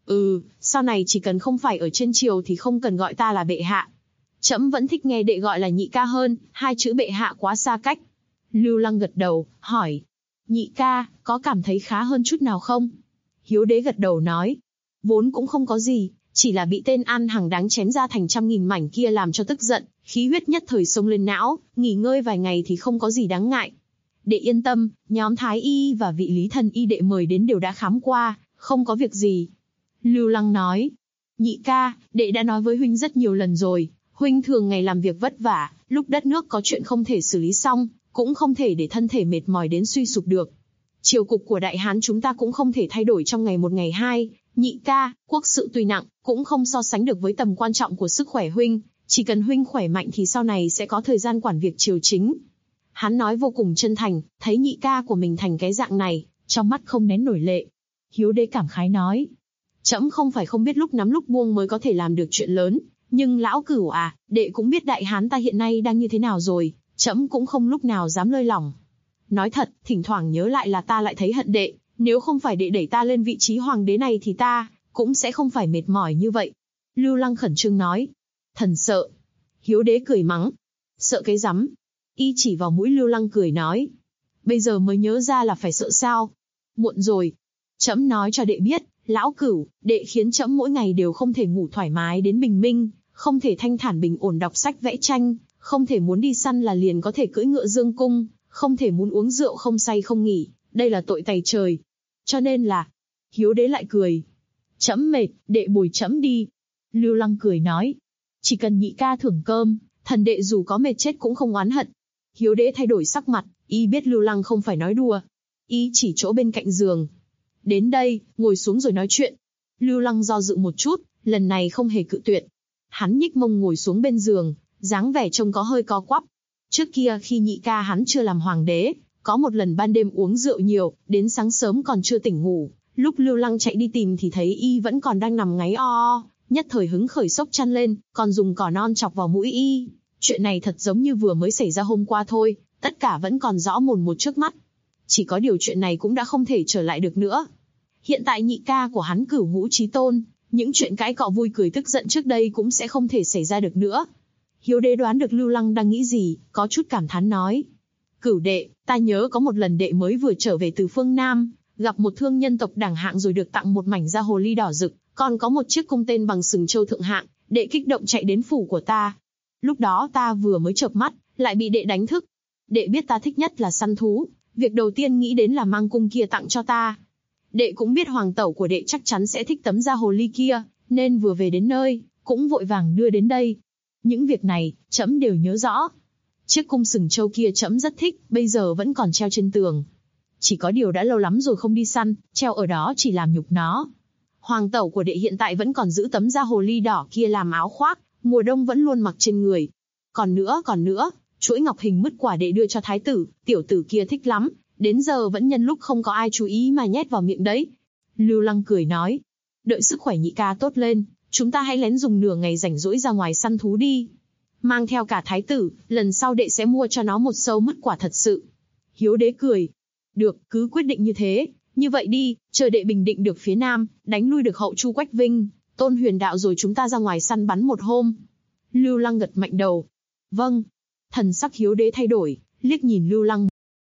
Sau này chỉ cần không phải ở trên triều thì không cần gọi ta là bệ hạ. Trẫm vẫn thích nghe đệ gọi là nhị ca hơn, hai chữ bệ hạ quá xa cách. Lưu Lăng gật đầu, hỏi. Nhị ca, có cảm thấy khá hơn chút nào không? Hiếu Đế gật đầu nói. Vốn cũng không có gì, chỉ là bị tên An Hằng đáng chém ra thành trăm nghìn mảnh kia làm cho tức giận, khí huyết nhất thời xông lên não, nghỉ ngơi vài ngày thì không có gì đáng ngại. Đệ yên tâm, nhóm Thái Y và vị Lý Thần Y đệ mời đến đều đã khám qua, không có việc gì. Lưu Lăng nói. Nhị ca, đệ đã nói với huynh rất nhiều lần rồi, huynh thường ngày làm việc vất vả, lúc đất nước có chuyện không thể xử lý xong, cũng không thể để thân thể mệt mỏi đến suy sụp được. Triều cục của Đại Hán chúng ta cũng không thể thay đổi trong ngày một ngày hai. Nhị ca, quốc sự tuy nặng, cũng không so sánh được với tầm quan trọng của sức khỏe huynh. Chỉ cần huynh khỏe mạnh thì sau này sẽ có thời gian quản việc triều chính. Hắn nói vô cùng chân thành, thấy nhị ca của mình thành cái dạng này, trong mắt không nén nổi lệ. Hiếu Đế cảm khái nói. Trẫm không phải không biết lúc nắm lúc buông mới có thể làm được chuyện lớn, nhưng lão Cửu à, đệ cũng biết Đại Hán ta hiện nay đang như thế nào rồi, trẫm cũng không lúc nào dám lơi lỏng. Nói thật, thỉnh thoảng nhớ lại là ta lại thấy hận đệ, nếu không phải đệ đẩy ta lên vị trí hoàng đế này thì ta cũng sẽ không phải mệt mỏi như vậy. Lưu Lăng khẩn trương nói. Thần sợ. Hiếu Đế cười mắng. Sợ cái rắm. Y chỉ vào mũi Lưu Lăng cười nói. Bây giờ mới nhớ ra là phải sợ sao? Muộn rồi. Trẫm nói cho đệ biết, lão Cửu, đệ khiến trẫm mỗi ngày đều không thể ngủ thoải mái đến bình minh, không thể thanh thản bình ổn đọc sách vẽ tranh, không thể muốn đi săn là liền có thể cưỡi ngựa dương cung, không thể muốn uống rượu không say không nghỉ, đây là tội tày trời. Cho nên là, Hiếu Đế lại cười. Trẫm mệt, đệ bồi trẫm đi. Lưu Lăng cười nói. Chỉ cần nhị ca thưởng cơm, thần đệ dù có mệt chết cũng không oán hận. Hiếu Đế thay đổi sắc mặt, y biết Lưu Lăng không phải nói đùa. Y chỉ chỗ bên cạnh giường. Đến đây, ngồi xuống rồi nói chuyện. Lưu Lăng do dự một chút, lần này không hề cự tuyệt. Hắn nhích mông ngồi xuống bên giường, dáng vẻ trông có hơi co quắp. Trước kia khi nhị ca hắn chưa làm hoàng đế, có một lần ban đêm uống rượu nhiều, đến sáng sớm còn chưa tỉnh ngủ. Lúc Lưu Lăng chạy đi tìm thì thấy y vẫn còn đang nằm ngáy o, nhất thời hứng khởi xốc chăn lên, còn dùng cỏ non chọc vào mũi y. Chuyện này thật giống như vừa mới xảy ra hôm qua thôi, tất cả vẫn còn rõ mồn một trước mắt. Chỉ có điều chuyện này cũng đã không thể trở lại được nữa. Hiện tại nhị ca của hắn Cửu Ngũ Chí Tôn, những chuyện cãi cọ vui cười tức giận trước đây cũng sẽ không thể xảy ra được nữa. Hiếu Đế đoán được Lưu Lăng đang nghĩ gì, có chút cảm thán nói. Cửu đệ, ta nhớ có một lần đệ mới vừa trở về từ phương Nam, gặp một thương nhân tộc đẳng hạng rồi được tặng một mảnh da hồ ly đỏ rực, còn có một chiếc cung tên bằng sừng châu thượng hạng, đệ kích động chạy đến phủ của ta. Lúc đó ta vừa mới chợp mắt, lại bị đệ đánh thức. Đệ biết ta thích nhất là săn thú, việc đầu tiên nghĩ đến là mang cung kia tặng cho ta. Đệ cũng biết hoàng tẩu của đệ chắc chắn sẽ thích tấm da hồ ly kia, nên vừa về đến nơi, cũng vội vàng đưa đến đây. Những việc này, trẫm đều nhớ rõ. Chiếc cung sừng châu kia trẫm rất thích, bây giờ vẫn còn treo trên tường. Chỉ có điều đã lâu lắm rồi không đi săn, treo ở đó chỉ làm nhục nó. Hoàng tẩu của đệ hiện tại vẫn còn giữ tấm da hồ ly đỏ kia làm áo khoác, mùa đông vẫn luôn mặc trên người. Còn nữa, chuỗi ngọc hình mứt quả đệ đưa cho thái tử, tiểu tử kia thích lắm, đến giờ vẫn nhân lúc không có ai chú ý mà nhét vào miệng đấy. Lưu Lăng cười nói, đợi sức khỏe nhị ca tốt lên, chúng ta hãy lén dùng nửa ngày rảnh rỗi ra ngoài săn thú đi. Mang theo cả thái tử, lần sau đệ sẽ mua cho nó một sâu mứt quả thật sự. Hiếu Đế cười. Được, cứ quyết định như thế. Như vậy đi, chờ đệ bình định được phía Nam, đánh lui được hậu Chu Quách Vinh, Tôn Huyền Đạo rồi chúng ta ra ngoài săn bắn một hôm. Lưu Lăng gật mạnh đầu. Vâng. Thần sắc Hiếu Đế thay đổi, liếc nhìn Lưu Lăng.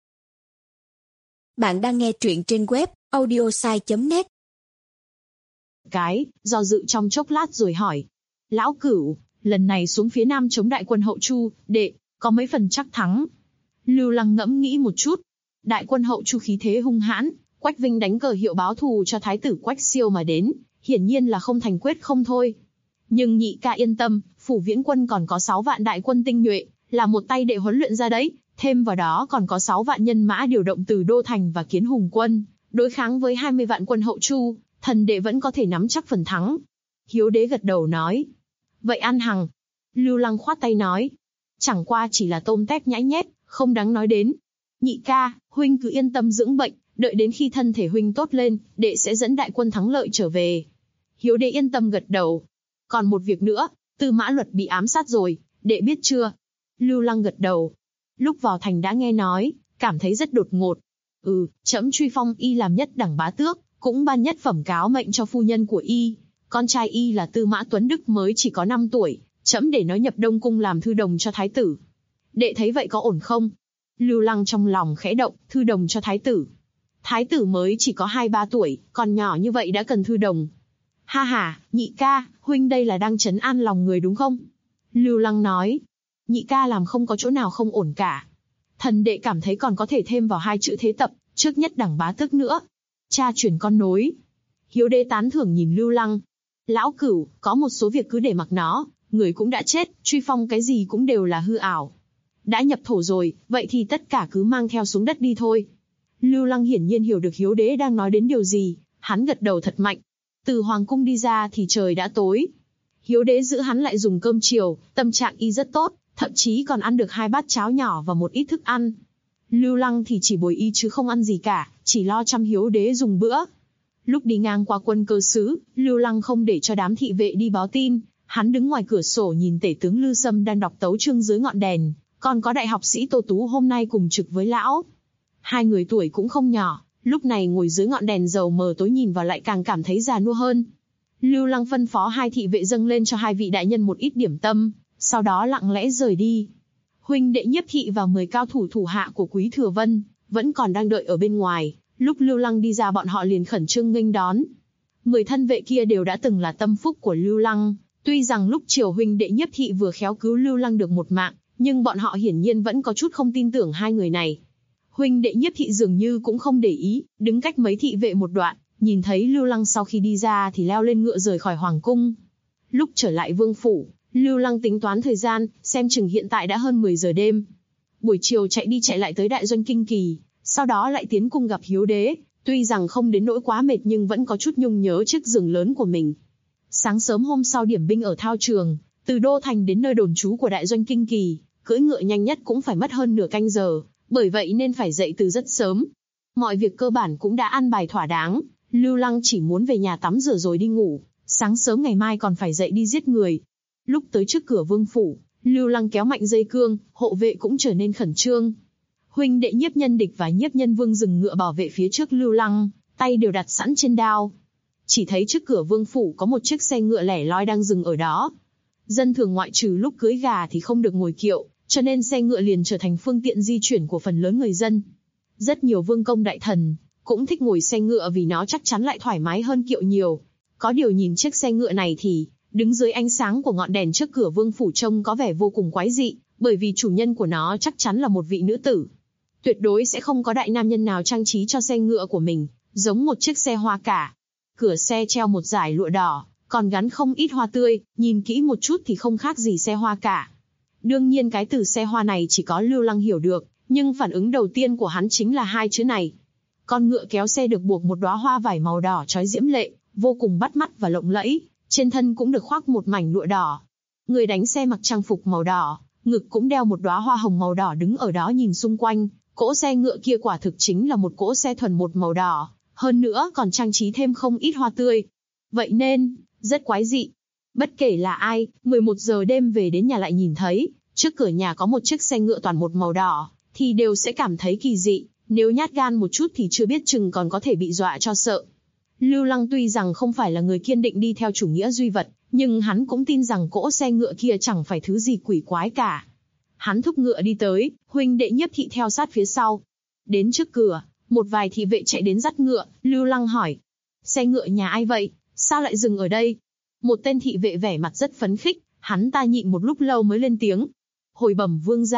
Bạn đang nghe truyện trên web audiosai.net. Do dự trong chốc lát rồi hỏi. Lão Cửu, lần này xuống phía Nam chống đại quân hậu Chu, đệ, có mấy phần chắc thắng? Lưu Lăng ngẫm nghĩ một chút. Đại quân hậu Chu khí thế hung hãn, Quách Vinh đánh cờ hiệu báo thù cho thái tử Quách Siêu mà đến, hiển nhiên là không thành quyết không thôi. Nhưng nhị ca yên tâm, Phủ Viễn quân còn có 6 vạn đại quân tinh nhuệ, là một tay đệ huấn luyện ra đấy, thêm vào đó còn có 6 vạn nhân mã điều động từ Đô Thành và Kiến Hùng quân, đối kháng với 20 vạn quân hậu Chu, thần đệ vẫn có thể nắm chắc phần thắng. Hiếu đế gật đầu nói. Vậy ăn hằng. Lưu Lăng khoát tay nói. Chẳng qua chỉ là tôm tép nhãi nhép, không đáng nói đến. Nhị ca, huynh cứ yên tâm dưỡng bệnh, đợi đến khi thân thể huynh tốt lên, đệ sẽ dẫn đại quân thắng lợi trở về. Hiếu đế yên tâm gật đầu. Còn một việc nữa, Tư Mã Luật bị ám sát rồi, đệ biết chưa? Lưu Lăng gật đầu. Lúc vào thành đã nghe nói, cảm thấy rất đột ngột. Trẫm truy phong y làm nhất đẳng bá tước, cũng ban nhất phẩm cáo mệnh cho phu nhân của y. Con trai y là Tư Mã Tuấn Đức mới chỉ có 5 tuổi, trẫm để nó nhập Đông Cung làm thư đồng cho thái tử. Đệ thấy vậy có ổn không? Lưu Lăng trong lòng khẽ động, thư đồng cho thái tử. Thái tử mới chỉ có 2-3 tuổi, còn nhỏ như vậy đã cần thư đồng. Ha ha, nhị ca, huynh đây là đang trấn an lòng người đúng không? Lưu Lăng nói. Nhị ca làm không có chỗ nào không ổn cả. Thần đệ cảm thấy còn có thể thêm vào 2 chữ thế tập, trước nhất đẳng bá tước nữa. Cha truyền con nối. Hiếu đế tán thưởng nhìn Lưu Lăng. Lão Cửu, có một số việc cứ để mặc nó, người cũng đã chết, truy phong cái gì cũng đều là hư ảo. Đã nhập thổ rồi, vậy thì tất cả cứ mang theo xuống đất đi thôi. Lưu Lăng hiển nhiên hiểu được Hiếu đế đang nói đến điều gì, hắn gật đầu thật mạnh. Từ hoàng cung đi ra thì trời đã tối. Hiếu đế giữ hắn lại dùng cơm chiều, tâm trạng y rất tốt, thậm chí còn ăn được 2 bát cháo nhỏ và một ít thức ăn. Lưu Lăng thì chỉ bồi y chứ không ăn gì cả, chỉ lo chăm Hiếu đế dùng bữa. Lúc đi ngang qua quân cơ xứ, Lưu Lăng không để cho đám thị vệ đi báo tin, hắn đứng ngoài cửa sổ nhìn tể tướng Lư Sâm đang đọc tấu chương dưới ngọn đèn, còn có đại học sĩ Tô Tú hôm nay cùng trực với lão. 2 người tuổi cũng không nhỏ, lúc này ngồi dưới ngọn đèn dầu mờ tối nhìn vào lại càng cảm thấy già nua hơn. Lưu Lăng phân phó 2 thị vệ dâng lên cho 2 vị đại nhân một ít điểm tâm, sau đó lặng lẽ rời đi. Huynh đệ Nhiếp thị và 10 cao thủ thủ hạ của Quý Thừa Vân vẫn còn đang đợi ở bên ngoài, lúc Lưu Lăng đi ra bọn họ liền khẩn trương nghênh đón. 10 thân vệ kia đều đã từng là tâm phúc của Lưu Lăng, tuy rằng lúc chiều huynh đệ Nhiếp thị vừa khéo cứu Lưu Lăng được một mạng, nhưng bọn họ hiển nhiên vẫn có chút không tin tưởng 2 người này. Huynh đệ Nhiếp thị dường như cũng không để ý, đứng cách mấy thị vệ một đoạn, nhìn thấy Lưu Lăng sau khi đi ra thì leo lên ngựa rời khỏi hoàng cung. Lúc trở lại vương phủ, Lưu Lăng tính toán thời gian, xem chừng hiện tại đã hơn 10 giờ đêm. Buổi chiều chạy đi chạy lại tới đại doanh Kinh Kỳ, sau đó lại tiến cung gặp Hiếu đế, tuy rằng không đến nỗi quá mệt nhưng vẫn có chút nhung nhớ chiếc giường lớn của mình. Sáng sớm hôm sau điểm binh ở thao trường, từ Đô Thành đến nơi đồn trú của đại doanh Kinh Kỳ, cưỡi ngựa nhanh nhất cũng phải mất hơn nửa canh giờ, bởi vậy nên phải dậy từ rất sớm. Mọi việc cơ bản cũng đã an bài thỏa đáng, Lưu Lăng chỉ muốn về nhà tắm rửa rồi đi ngủ, sáng sớm ngày mai còn phải dậy đi giết người. Lúc tới trước cửa vương phủ, Lưu Lăng kéo mạnh dây cương, hộ vệ cũng trở nên khẩn trương. Huynh đệ Nhiếp Nhân Địch và Nhiếp Nhân Vương dừng ngựa bảo vệ phía trước Lưu Lăng, tay đều đặt sẵn trên đao. Chỉ thấy trước cửa vương phủ có một chiếc xe ngựa lẻ loi đang dừng ở đó. Dân thường ngoại trừ lúc cưới gà thì không được ngồi kiệu, cho nên xe ngựa liền trở thành phương tiện di chuyển của phần lớn người dân. Rất nhiều vương công đại thần cũng thích ngồi xe ngựa vì nó chắc chắn lại thoải mái hơn kiệu nhiều. Có điều nhìn chiếc xe ngựa này thì, đứng dưới ánh sáng của ngọn đèn trước cửa vương phủ trông có vẻ vô cùng quái dị, bởi vì chủ nhân của nó chắc chắn là một vị nữ tử. Tuyệt đối sẽ không có đại nam nhân nào trang trí cho xe ngựa của mình, giống một chiếc xe hoa cả. Cửa xe treo một dải lụa đỏ, còn gắn không ít hoa tươi, nhìn kỹ một chút thì không khác gì xe hoa cả. Đương nhiên cái từ xe hoa này chỉ có Lưu Lăng hiểu được, nhưng phản ứng đầu tiên của hắn chính là 2 chữ này. Con ngựa kéo xe được buộc một đóa hoa vải màu đỏ chói diễm lệ, vô cùng bắt mắt và lộng lẫy, trên thân cũng được khoác một mảnh lụa đỏ. Người đánh xe mặc trang phục màu đỏ, ngực cũng đeo một đóa hoa hồng màu đỏ đứng ở đó nhìn xung quanh. Cỗ xe ngựa kia quả thực chính là một cỗ xe thuần một màu đỏ, hơn nữa còn trang trí thêm không ít hoa tươi. Vậy nên, rất quái dị. Bất kể là ai, 11 giờ đêm về đến nhà lại nhìn thấy, trước cửa nhà có một chiếc xe ngựa toàn một màu đỏ, thì đều sẽ cảm thấy kỳ dị, nếu nhát gan một chút thì chưa biết chừng còn có thể bị dọa cho sợ. Lưu Lăng tuy rằng không phải là người kiên định đi theo chủ nghĩa duy vật, nhưng hắn cũng tin rằng cỗ xe ngựa kia chẳng phải thứ gì quỷ quái cả. Hắn thúc ngựa đi tới, huynh đệ Nhiếp thị theo sát phía sau. Đến trước cửa, một vài thị vệ chạy đến dắt ngựa, Lưu Lăng hỏi. Xe ngựa nhà ai vậy, sao lại dừng ở đây? Một tên thị vệ vẻ mặt rất phấn khích, hắn ta nhịn một lúc lâu mới lên tiếng. Hồi bẩm vương gia,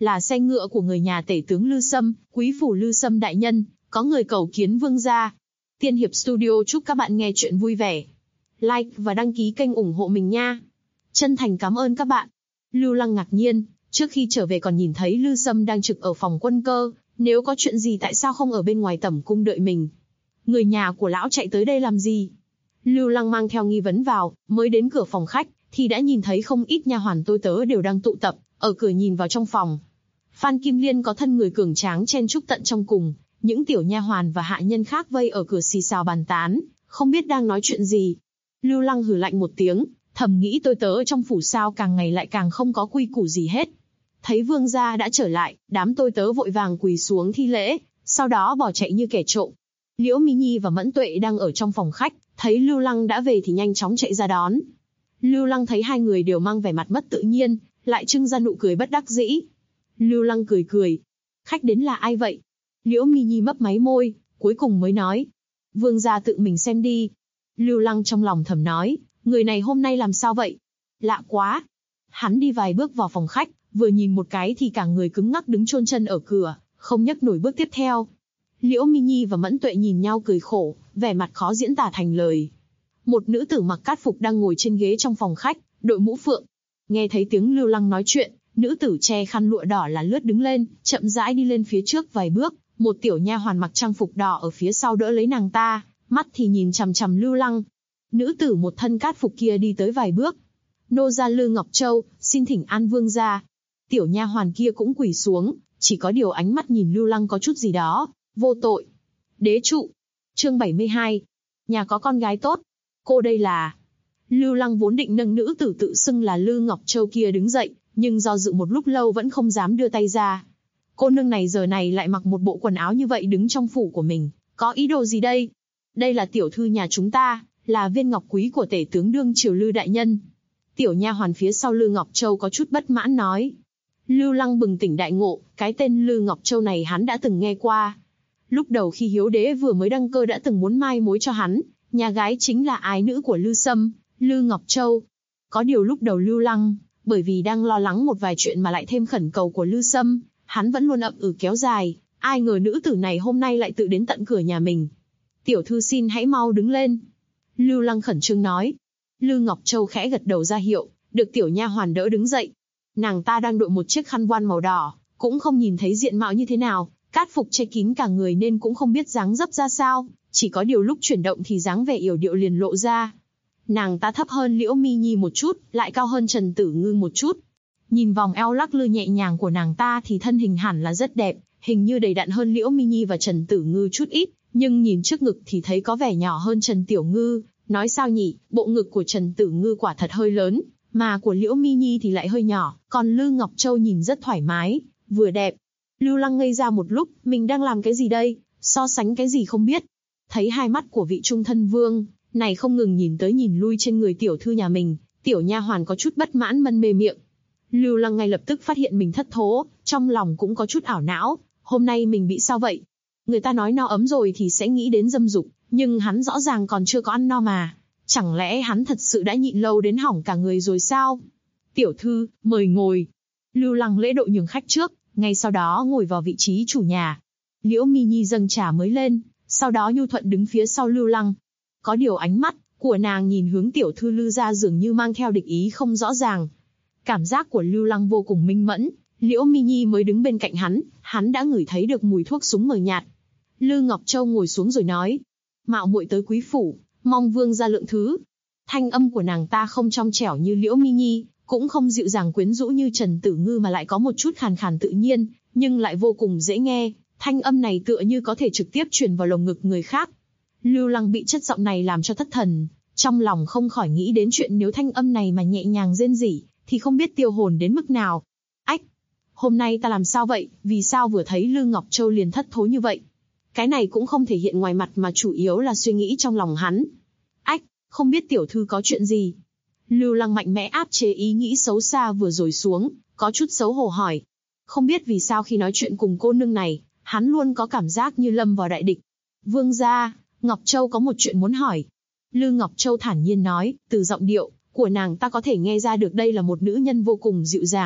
là xe ngựa của người nhà tể tướng Lư Sâm, quý phủ Lư Sâm đại nhân, có người cầu kiến vương gia. Tiên Hiệp Studio chúc các bạn nghe chuyện vui vẻ. Like và đăng ký kênh ủng hộ mình nha. Chân thành cảm ơn các bạn. Lưu Lăng ngạc nhiên, trước khi trở về còn nhìn thấy Lư Sâm đang trực ở phòng quân cơ, nếu có chuyện gì tại sao không ở bên ngoài tẩm cung đợi mình? Người nhà của lão chạy tới đây làm gì? Lưu Lăng mang theo nghi vấn vào, mới đến cửa phòng khách, thì đã nhìn thấy không ít nha hoàn tôi tớ đều đang tụ tập, ở cửa nhìn vào trong phòng. Phan Kim Liên có thân người cường tráng chen chúc tận trong cùng, những tiểu nha hoàn và hạ nhân khác vây ở cửa xì xào bàn tán, không biết đang nói chuyện gì. Lưu Lăng hừ lạnh một tiếng, thầm nghĩ tôi tớ ở trong phủ sao càng ngày lại càng không có quy củ gì hết. Thấy vương gia đã trở lại, đám tôi tớ vội vàng quỳ xuống thi lễ, sau đó bỏ chạy như kẻ trộm. Liễu Mi Nhi và Mẫn Tuệ đang ở trong phòng khách, thấy Lưu Lăng đã về thì nhanh chóng chạy ra đón. Lưu Lăng thấy hai người đều mang vẻ mặt mất tự nhiên, lại trưng ra nụ cười bất đắc dĩ. Lưu Lăng cười cười. Khách đến là ai vậy? Liễu Mi Nhi mấp máy môi, cuối cùng mới nói. Vương gia tự mình xem đi. Lưu Lăng trong lòng thầm nói, người này hôm nay làm sao vậy? Lạ quá. Hắn đi vài bước vào phòng khách, vừa nhìn một cái thì cả người cứng ngắc đứng chôn chân ở cửa, không nhấc nổi bước tiếp theo. Liễu Mi Nhi và Mẫn Tuệ nhìn nhau cười khổ, vẻ mặt khó diễn tả thành lời. Một nữ tử mặc cát phục đang ngồi trên ghế trong phòng khách, đội mũ phượng. Nghe thấy tiếng Lưu Lăng nói chuyện, nữ tử che khăn lụa đỏ là lướt đứng lên, chậm rãi đi lên phía trước vài bước, một tiểu nha hoàn mặc trang phục đỏ ở phía sau đỡ lấy nàng ta, mắt thì nhìn chằm chằm Lưu Lăng. Nữ tử một thân cát phục kia đi tới vài bước. Nô gia Lư Ngọc Châu, xin thỉnh an vương gia. Tiểu nha hoàn kia cũng quỳ xuống, chỉ có điều ánh mắt nhìn Lưu Lăng có chút gì đó, vô tội. Đế trụ. Chương 72. Nhà có con gái tốt. Cô đây là... Lưu Lăng vốn định nâng nữ tử tự xưng là Lư Ngọc Châu kia đứng dậy, nhưng do dự một lúc lâu vẫn không dám đưa tay ra. Cô nương này giờ này lại mặc một bộ quần áo như vậy đứng trong phủ của mình, có ý đồ gì đây? Đây là tiểu thư nhà chúng ta, là viên ngọc quý của tể tướng đương triều Lư đại nhân. Tiểu nha hoàn phía sau Lư Ngọc Châu có chút bất mãn nói. Lưu Lăng bừng tỉnh đại ngộ, cái tên Lư Ngọc Châu này hắn đã từng nghe qua. Lúc đầu khi Hiếu đế vừa mới đăng cơ đã từng muốn mai mối cho hắn, nhà gái chính là ái nữ của Lư Sâm, Lư Ngọc Châu. Có điều lúc đầu Lưu Lăng, bởi vì đang lo lắng một vài chuyện mà lại thêm khẩn cầu của Lư Sâm, hắn vẫn luôn ậm ừ kéo dài, ai ngờ nữ tử này hôm nay lại tự đến tận cửa nhà mình. Tiểu thư xin hãy mau đứng lên. Lưu Lăng khẩn trương nói. Lư Ngọc Châu khẽ gật đầu ra hiệu, được tiểu nha hoàn đỡ đứng dậy. Nàng ta đang đội một chiếc khăn voan màu đỏ, cũng không nhìn thấy diện mạo như thế nào, cát phục che kín cả người nên cũng không biết dáng dấp ra sao, chỉ có điều lúc chuyển động thì dáng vẻ yểu điệu liền lộ ra. Nàng ta thấp hơn Liễu Mi Nhi một chút, lại cao hơn Trần Tử Ngư một chút. Nhìn vòng eo lắc lư nhẹ nhàng của nàng ta thì thân hình hẳn là rất đẹp, hình như đầy đặn hơn Liễu Mi Nhi và Trần Tử Ngư chút ít, nhưng nhìn trước ngực thì thấy có vẻ nhỏ hơn Trần Tiểu Ngư. Nói sao nhỉ, bộ ngực của Trần Tử Ngư quả thật hơi lớn, mà của Liễu Mi Nhi thì lại hơi nhỏ, còn Lư Ngọc Châu nhìn rất thoải mái, vừa đẹp. Lưu Lăng ngây ra một lúc, mình đang làm cái gì đây, so sánh cái gì không biết. Thấy hai mắt của vị trung thân vương này không ngừng nhìn tới nhìn lui trên người tiểu thư nhà mình, tiểu nha hoàn có chút bất mãn mân mê miệng. Lưu Lăng ngay lập tức phát hiện mình thất thố, trong lòng cũng có chút ảo não, hôm nay mình bị sao vậy? Người ta nói no ấm rồi thì sẽ nghĩ đến dâm dục, nhưng hắn rõ ràng còn chưa có ăn no mà. Chẳng lẽ hắn thật sự đã nhịn lâu đến hỏng cả người rồi sao? Tiểu thư, mời ngồi. Lưu Lăng lễ độ nhường khách trước, ngay sau đó ngồi vào vị trí chủ nhà. Liễu Mi Nhi dâng trà mới lên, sau đó nhu thuận đứng phía sau Lưu Lăng. Có điều ánh mắt của nàng nhìn hướng tiểu thư Lư gia dường như mang theo địch ý không rõ ràng. Cảm giác của Lưu Lăng vô cùng minh mẫn, Liễu Mi Nhi mới đứng bên cạnh hắn đã ngửi thấy được mùi thuốc súng mờ nhạt. Lư Ngọc Châu ngồi xuống rồi nói, mạo muội tới quý phủ, mong vương gia lượng thứ. Thanh âm của nàng ta không trong trẻo như Liễu Mi Nhi, cũng không dịu dàng quyến rũ như Trần Tử Ngư mà lại có một chút khàn khàn tự nhiên, nhưng lại vô cùng dễ nghe. Thanh âm này tựa như có thể trực tiếp truyền vào lồng ngực người khác. Lưu Lăng bị chất giọng này làm cho thất thần, trong lòng không khỏi nghĩ đến chuyện nếu thanh âm này mà nhẹ nhàng rên rỉ, thì không biết tiêu hồn đến mức nào. Ách! Hôm nay ta làm sao vậy, vì sao vừa thấy Lư Ngọc Châu liền thất thố như vậy? Cái này cũng không thể hiện ngoài mặt mà chủ yếu là suy nghĩ trong lòng hắn. Ách! Không biết tiểu thư có chuyện gì? Lưu Lăng mạnh mẽ áp chế ý nghĩ xấu xa vừa rồi xuống, có chút xấu hổ hỏi. Không biết vì sao khi nói chuyện cùng cô nương này, hắn luôn có cảm giác như lâm vào đại địch. Vương gia, Ngọc Châu có một chuyện muốn hỏi. Lư Ngọc Châu thản nhiên nói, từ giọng điệu của nàng ta có thể nghe ra được đây là một nữ nhân vô cùng dịu dàng,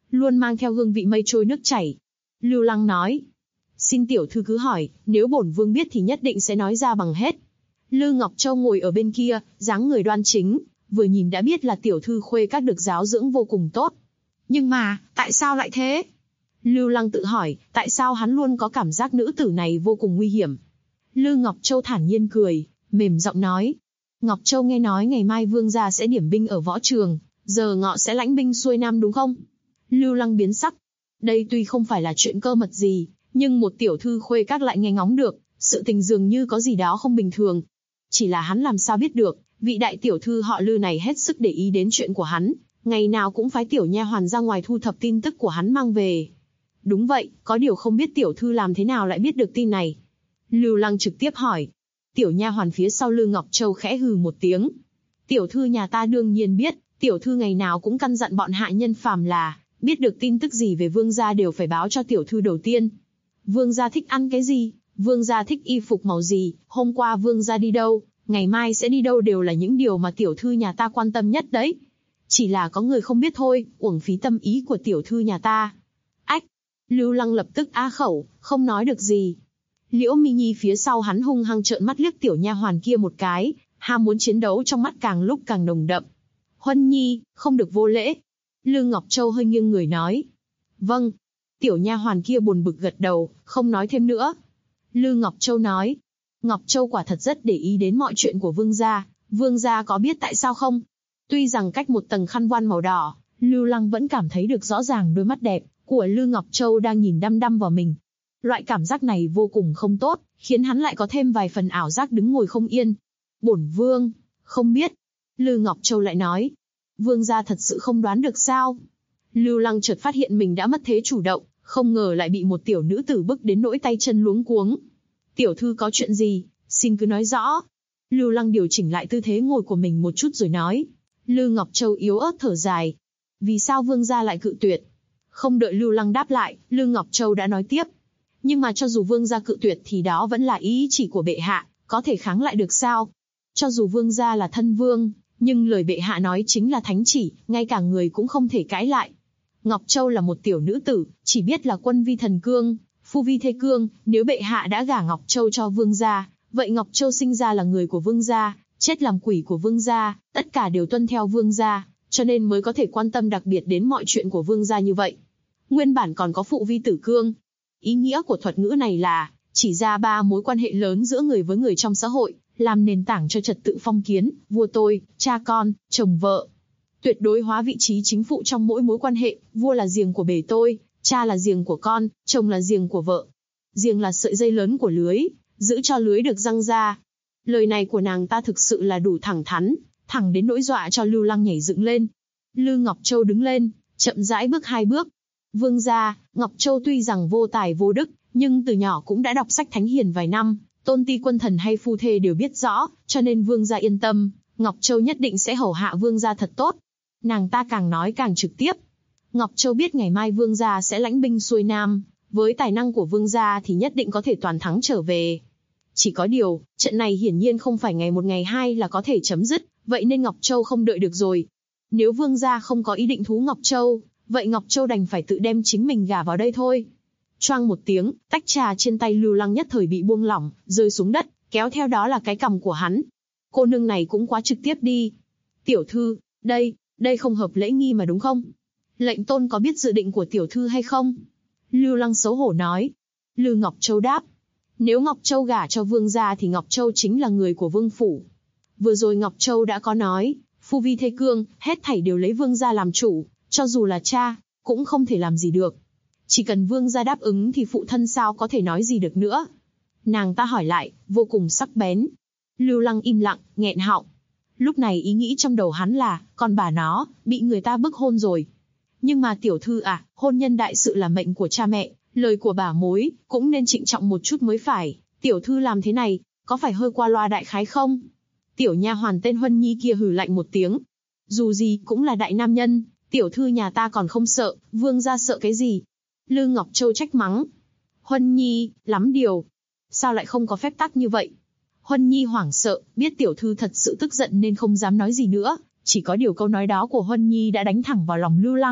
luôn mang theo hương vị mây trôi nước chảy. Lưu Lăng nói, xin tiểu thư cứ hỏi, nếu bổn vương biết thì nhất định sẽ nói ra bằng hết. Lư Ngọc Châu ngồi ở bên kia, dáng người đoan chính, vừa nhìn đã biết là tiểu thư khuê các được giáo dưỡng vô cùng tốt. Nhưng mà, tại sao lại thế? Lưu Lăng tự hỏi, tại sao hắn luôn có cảm giác nữ tử này vô cùng nguy hiểm. Lư Ngọc Châu thản nhiên cười, mềm giọng nói. Ngọc Châu nghe nói ngày mai vương gia sẽ điểm binh ở võ trường, giờ ngọ sẽ lãnh binh xuôi nam đúng không? Lưu Lăng biến sắc. Đây tuy không phải là chuyện cơ mật gì, nhưng một tiểu thư khuê các lại nghe ngóng được, sự tình dường như có gì đó không bình thường. Chỉ là hắn làm sao biết được, vị đại tiểu thư họ Lư này hết sức để ý đến chuyện của hắn, ngày nào cũng phái tiểu nha hoàn ra ngoài thu thập tin tức của hắn mang về. Đúng vậy, có điều không biết tiểu thư làm thế nào lại biết được tin này. Lưu Lăng trực tiếp hỏi. Tiểu nha hoàn phía sau Lư Ngọc Châu khẽ hừ một tiếng. Tiểu thư nhà ta đương nhiên biết, tiểu thư ngày nào cũng căn dặn bọn hạ nhân phàm là, biết được tin tức gì về vương gia đều phải báo cho tiểu thư đầu tiên. Vương gia thích ăn cái gì, vương gia thích y phục màu gì, hôm qua vương gia đi đâu, ngày mai sẽ đi đâu đều là những điều mà tiểu thư nhà ta quan tâm nhất đấy. Chỉ là có người không biết thôi, uổng phí tâm ý của tiểu thư nhà ta. Ách! Lưu Lăng lập tức á khẩu, không nói được gì. Liễu Mi Nhi phía sau hắn hung hăng trợn mắt liếc tiểu nha hoàn kia một cái, ham muốn chiến đấu trong mắt càng lúc càng nồng đậm. Huân Nhi, không được vô lễ. Lư Ngọc Châu hơi nghiêng người nói. Vâng. Tiểu nha hoàn kia buồn bực gật đầu, không nói thêm nữa. Lư Ngọc Châu nói. Ngọc Châu quả thật rất để ý đến mọi chuyện của vương gia có biết tại sao không? Tuy rằng cách một tầng khăn voan màu đỏ, Lưu Lăng vẫn cảm thấy được rõ ràng đôi mắt đẹp của Lư Ngọc Châu đang nhìn đăm đăm vào mình. Loại cảm giác này vô cùng không tốt, khiến hắn lại có thêm vài phần ảo giác đứng ngồi không yên. Bổn vương, không biết. Lư Ngọc Châu lại nói. Vương gia thật sự không đoán được sao? Lưu Lăng chợt phát hiện mình đã mất thế chủ động, không ngờ lại bị một tiểu nữ tử bức đến nỗi tay chân luống cuống. Tiểu thư có chuyện gì, xin cứ nói rõ. Lưu Lăng điều chỉnh lại tư thế ngồi của mình một chút rồi nói. Lư Ngọc Châu yếu ớt thở dài. Vì sao vương gia lại cự tuyệt? Không đợi Lưu Lăng đáp lại, Lư Ngọc Châu đã nói tiếp. Nhưng mà cho dù vương gia cự tuyệt thì đó vẫn là ý chỉ của bệ hạ, có thể kháng lại được sao? Cho dù vương gia là thân vương, nhưng lời bệ hạ nói chính là thánh chỉ, ngay cả người cũng không thể cãi lại. Ngọc Châu là một tiểu nữ tử, chỉ biết là quân vi thần cương, phu vi thê cương, nếu bệ hạ đã gả Ngọc Châu cho vương gia, vậy Ngọc Châu sinh ra là người của vương gia, chết làm quỷ của vương gia, tất cả đều tuân theo vương gia, cho nên mới có thể quan tâm đặc biệt đến mọi chuyện của vương gia như vậy. Nguyên bản còn có phụ vi tử cương. Ý nghĩa của thuật ngữ này là chỉ ra 3 mối quan hệ lớn giữa người với người trong xã hội, làm nền tảng cho trật tự phong kiến, vua tôi, cha con, chồng vợ. Tuyệt đối hóa vị trí chính phụ trong mỗi mối quan hệ, vua là giềng của bề tôi, cha là giềng của con, chồng là giềng của vợ. Giềng là sợi dây lớn của lưới, giữ cho lưới được giăng ra. Lời này của nàng ta thực sự là đủ thẳng thắn, thẳng đến nỗi dọa cho Lưu Lăng nhảy dựng lên. Lư Ngọc Châu đứng lên, chậm rãi bước 2 bước. Vương gia, Ngọc Châu tuy rằng vô tài vô đức, nhưng từ nhỏ cũng đã đọc sách thánh hiền vài năm, tôn ti quân thần hay phu thê đều biết rõ, cho nên vương gia yên tâm, Ngọc Châu nhất định sẽ hầu hạ vương gia thật tốt. Nàng ta càng nói càng trực tiếp. Ngọc Châu biết ngày mai vương gia sẽ lãnh binh xuôi nam, với tài năng của vương gia thì nhất định có thể toàn thắng trở về. Chỉ có điều, trận này hiển nhiên không phải ngày 1 ngày 2 là có thể chấm dứt, vậy nên Ngọc Châu không đợi được rồi. Nếu vương gia không có ý định thú Ngọc Châu, vậy Ngọc Châu đành phải tự đem chính mình gả vào đây thôi. Choang một tiếng, tách trà trên tay Lưu Lăng nhất thời bị buông lỏng, rơi xuống đất, kéo theo đó là cái cằm của hắn. Cô nương này cũng quá trực tiếp đi. Tiểu thư, đây không hợp lễ nghi mà đúng không? Lệnh tôn có biết dự định của tiểu thư hay không? Lưu Lăng xấu hổ nói. Lư Ngọc Châu đáp. Nếu Ngọc Châu gả cho vương gia thì Ngọc Châu chính là người của vương phủ. Vừa rồi Ngọc Châu đã có nói, phu vi thê cương, hết thảy đều lấy vương gia làm chủ, cho dù là cha, cũng không thể làm gì được. Chỉ cần vương gia đáp ứng thì phụ thân sao có thể nói gì được nữa. Nàng ta hỏi lại, vô cùng sắc bén. Lưu Lăng im lặng, nghẹn họng. Lúc này ý nghĩ trong đầu hắn là, con bà nó, bị người ta bức hôn rồi. Nhưng mà tiểu thư à, hôn nhân đại sự là mệnh của cha mẹ, lời của bà mối, cũng nên trịnh trọng một chút mới phải. Tiểu thư làm thế này, có phải hơi qua loa đại khái không? Tiểu nha hoàn tên Huân Nhi kia hừ lạnh một tiếng. Dù gì cũng là đại nam nhân, tiểu thư nhà ta còn không sợ, vương gia sợ cái gì? Lư Ngọc Châu trách mắng. Huân Nhi, lắm điều. Sao lại không có phép tắc như vậy? Huân Nhi hoảng sợ, biết tiểu thư thật sự tức giận nên không dám nói gì nữa. Chỉ có điều câu nói đó của Huân Nhi đã đánh thẳng vào lòng Lưu Lăng,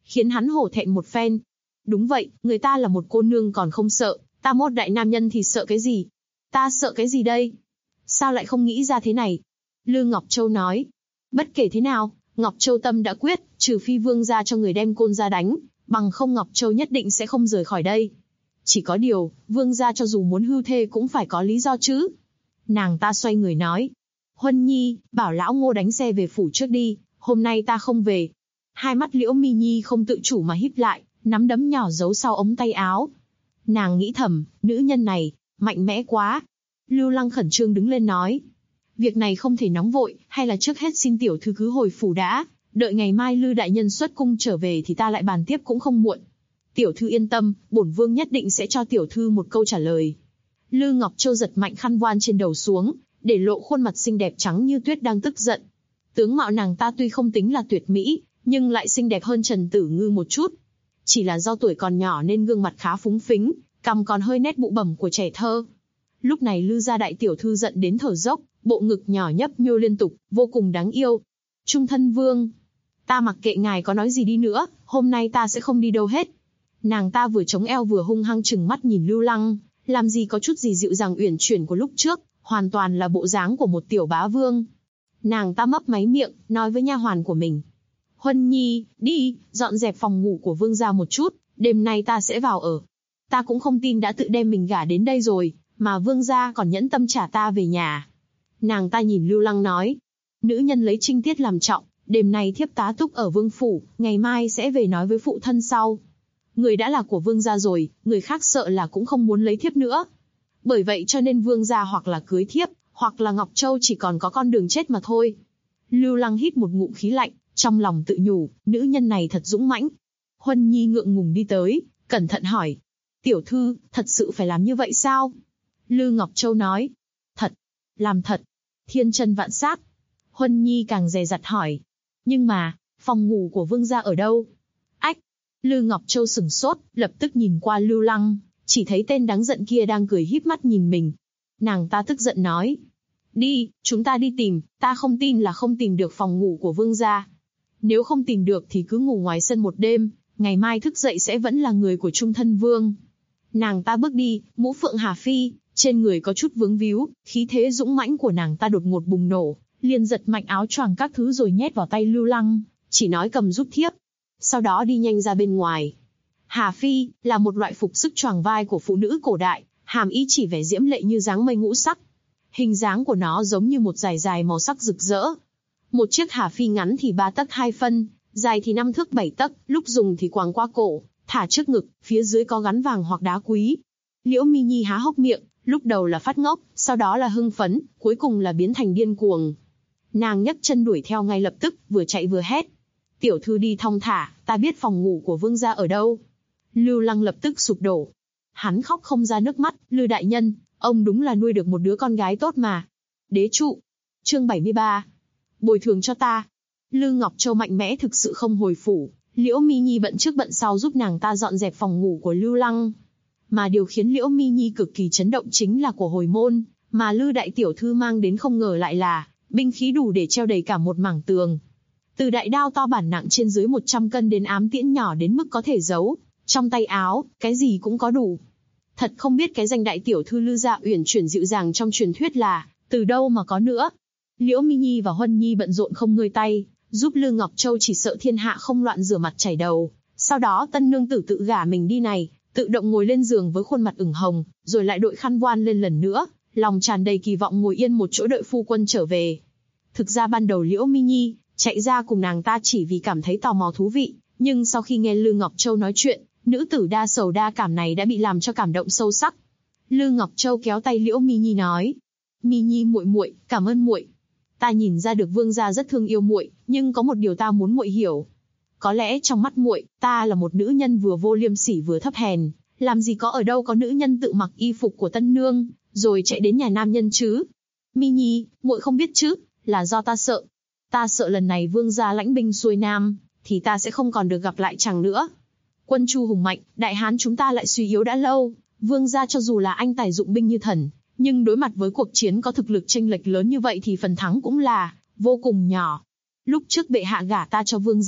khiến hắn hổ thẹn một phen. Đúng vậy, người ta là một cô nương còn không sợ, ta một đại nam nhân thì sợ cái gì? Ta sợ cái gì đây? Sao lại không nghĩ ra thế này? Lư Ngọc Châu nói. Bất kể thế nào, Ngọc Châu tâm đã quyết, trừ phi vương gia cho người đem côn ra đánh, bằng không Ngọc Châu nhất định sẽ không rời khỏi đây. Chỉ có điều, vương gia cho dù muốn hưu thê cũng phải có lý do chứ. Nàng ta xoay người nói. Huân Nhi, bảo lão Ngô đánh xe về phủ trước đi, hôm nay ta không về. Hai mắt Liễu Mi Nhi không tự chủ mà híp lại, nắm đấm nhỏ giấu sau ống tay áo. Nàng nghĩ thầm, nữ nhân này, mạnh mẽ quá. Lưu Lăng khẩn trương đứng lên nói. Việc này không thể nóng vội, hay là trước hết xin tiểu thư cứ hồi phủ đã, đợi ngày mai Lư đại nhân xuất cung trở về thì ta lại bàn tiếp cũng không muộn. Tiểu thư yên tâm, bổn vương nhất định sẽ cho tiểu thư một câu trả lời. Lư Ngọc Châu giật mạnh khăn voan trên đầu xuống, để lộ khuôn mặt xinh đẹp trắng như tuyết đang tức giận. Tướng mạo nàng ta tuy không tính là tuyệt mỹ, nhưng lại xinh đẹp hơn Trần Tử Ngư một chút. Chỉ là do tuổi còn nhỏ nên gương mặt khá phúng phính, cằm còn hơi nét bụ bẩm của trẻ thơ. Lúc này Lư gia đại tiểu thư giận đến thở dốc, bộ ngực nhỏ nhấp nhô liên tục, vô cùng đáng yêu. Trung thân vương, ta mặc kệ ngài có nói gì đi nữa, hôm nay ta sẽ không đi đâu hết. Nàng ta vừa chống eo vừa hung hăng trừng mắt nhìn Lưu Lăng, làm gì có chút gì dịu dàng uyển chuyển của lúc trước, hoàn toàn là bộ dáng của một tiểu bá vương. Nàng ta mấp máy miệng, nói với nha hoàn của mình. Huân Nhi, đi, dọn dẹp phòng ngủ của vương gia một chút, đêm nay ta sẽ vào ở. Ta cũng không tin đã tự đem mình gả đến đây rồi, mà vương gia còn nhẫn tâm trả ta về nhà. Nàng ta nhìn Lưu Lăng nói. Nữ nhân lấy trinh tiết làm trọng, đêm nay thiếp tá túc ở vương phủ, ngày mai sẽ về nói với phụ thân sau. Người đã là của vương gia rồi, người khác sợ là cũng không muốn lấy thiếp nữa. Bởi vậy cho nên vương gia hoặc là cưới thiếp, hoặc là Ngọc Châu chỉ còn có con đường chết mà thôi. Lưu Lăng hít một ngụm khí lạnh, trong lòng tự nhủ, nữ nhân này thật dũng mãnh. Huân Nhi ngượng ngùng đi tới, cẩn thận hỏi. Tiểu thư, thật sự phải làm như vậy sao? Lư Ngọc Châu nói. Thật, làm thật. Thiên chân vạn sát. Huân Nhi càng dè dặt hỏi. Nhưng mà, phòng ngủ của vương gia ở đâu? Ách! Lư Ngọc Châu sửng sốt, lập tức nhìn qua Lưu Lăng, chỉ thấy tên đáng giận kia đang cười híp mắt nhìn mình. Nàng ta tức giận nói. Đi, chúng ta đi tìm, ta không tin là không tìm được phòng ngủ của vương gia. Nếu không tìm được thì cứ ngủ ngoài sân một đêm, ngày mai thức dậy sẽ vẫn là người của Trung thân vương. Nàng ta bước đi, mũ phượng hà phi, trên người có chút vướng víu, khí thế dũng mãnh của nàng ta đột ngột bùng nổ, liền giật mạnh áo choàng các thứ rồi nhét vào tay Lưu Lăng, chỉ nói cầm giúp thiếp. Sau đó đi nhanh ra bên ngoài. Hà phi là một loại phục sức choàng vai của phụ nữ cổ đại, hàm ý chỉ vẻ diễm lệ như dáng mây ngũ sắc. Hình dáng của nó giống như một dải dài màu sắc rực rỡ. Một chiếc hà phi ngắn thì 3 tấc 2 phân, dài thì 5 thước 7 tấc, lúc dùng thì quàng qua cổ, thả trước ngực, phía dưới có gắn vàng hoặc đá quý. Liễu Mi Nhi há hốc miệng, lúc đầu là phát ngốc, sau đó là hưng phấn, cuối cùng là biến thành điên cuồng. Nàng nhấc chân đuổi theo ngay lập tức, vừa chạy vừa hét. Tiểu thư đi thong thả, ta biết phòng ngủ của vương gia ở đâu. Lưu Lăng lập tức sụp đổ. Hắn khóc không ra nước mắt, Lư đại nhân, ông đúng là nuôi được một đứa con gái tốt mà. Đế trụ. Chương 73. Bồi thường cho ta. Lư Ngọc Châu mạnh mẽ thực sự không hồi phủ, Liễu Mi Nhi bận trước bận sau giúp nàng ta dọn dẹp phòng ngủ của Lưu Lăng. Mà điều khiến Liễu Mi Nhi cực kỳ chấn động chính là của hồi môn, mà Lư đại tiểu thư mang đến không ngờ lại là binh khí đủ để treo đầy cả một mảng tường. Từ đại đao to bản nặng trên dưới 100 cân đến ám tiễn nhỏ đến mức có thể giấu trong tay áo, cái gì cũng có đủ. Thật không biết cái danh đại tiểu thư Lư gia uyển chuyển dịu dàng trong truyền thuyết là từ đâu mà có nữa. Liễu Mi Nhi và Huân Nhi bận rộn không ngơi tay, giúp Lư Ngọc Châu chỉ sợ thiên hạ không loạn rửa mặt chảy đầu. Sau đó tân nương tử tự gả mình đi này, tự động ngồi lên giường với khuôn mặt ửng hồng, rồi lại đội khăn voan lên lần nữa, lòng tràn đầy kỳ vọng ngồi yên một chỗ đợi phu quân trở về. Thực ra ban đầu Liễu Mi Nhi chạy ra cùng nàng ta chỉ vì cảm thấy tò mò thú vị, nhưng sau khi nghe Lư Ngọc Châu nói chuyện, nữ tử đa sầu đa cảm này đã bị làm cho cảm động sâu sắc. Lư Ngọc Châu kéo tay Liễu Mi Nhi nói: "Mi Nhi muội muội, cảm ơn muội. Ta nhìn ra được vương gia rất thương yêu muội, nhưng có một điều ta muốn muội hiểu. Có lẽ trong mắt muội, ta là một nữ nhân vừa vô liêm sỉ vừa thấp hèn, làm gì có ở đâu có nữ nhân tự mặc y phục của tân nương, rồi chạy đến nhà nam nhân chứ. Mi Nhi, muội không biết chứ, là do ta sợ. Ta sợ lần này vương gia lãnh binh xuôi nam, thì ta sẽ không còn được gặp lại chàng nữa. Quân Chu hùng mạnh, đại hán chúng ta lại suy yếu đã lâu, vương gia cho dù là anh tài dụng binh như thần, nhưng đối mặt với cuộc chiến có thực lực chênh lệch lớn như vậy thì phần thắng cũng là vô cùng nhỏ. Lúc trước bệ hạ gả ta cho vương gia,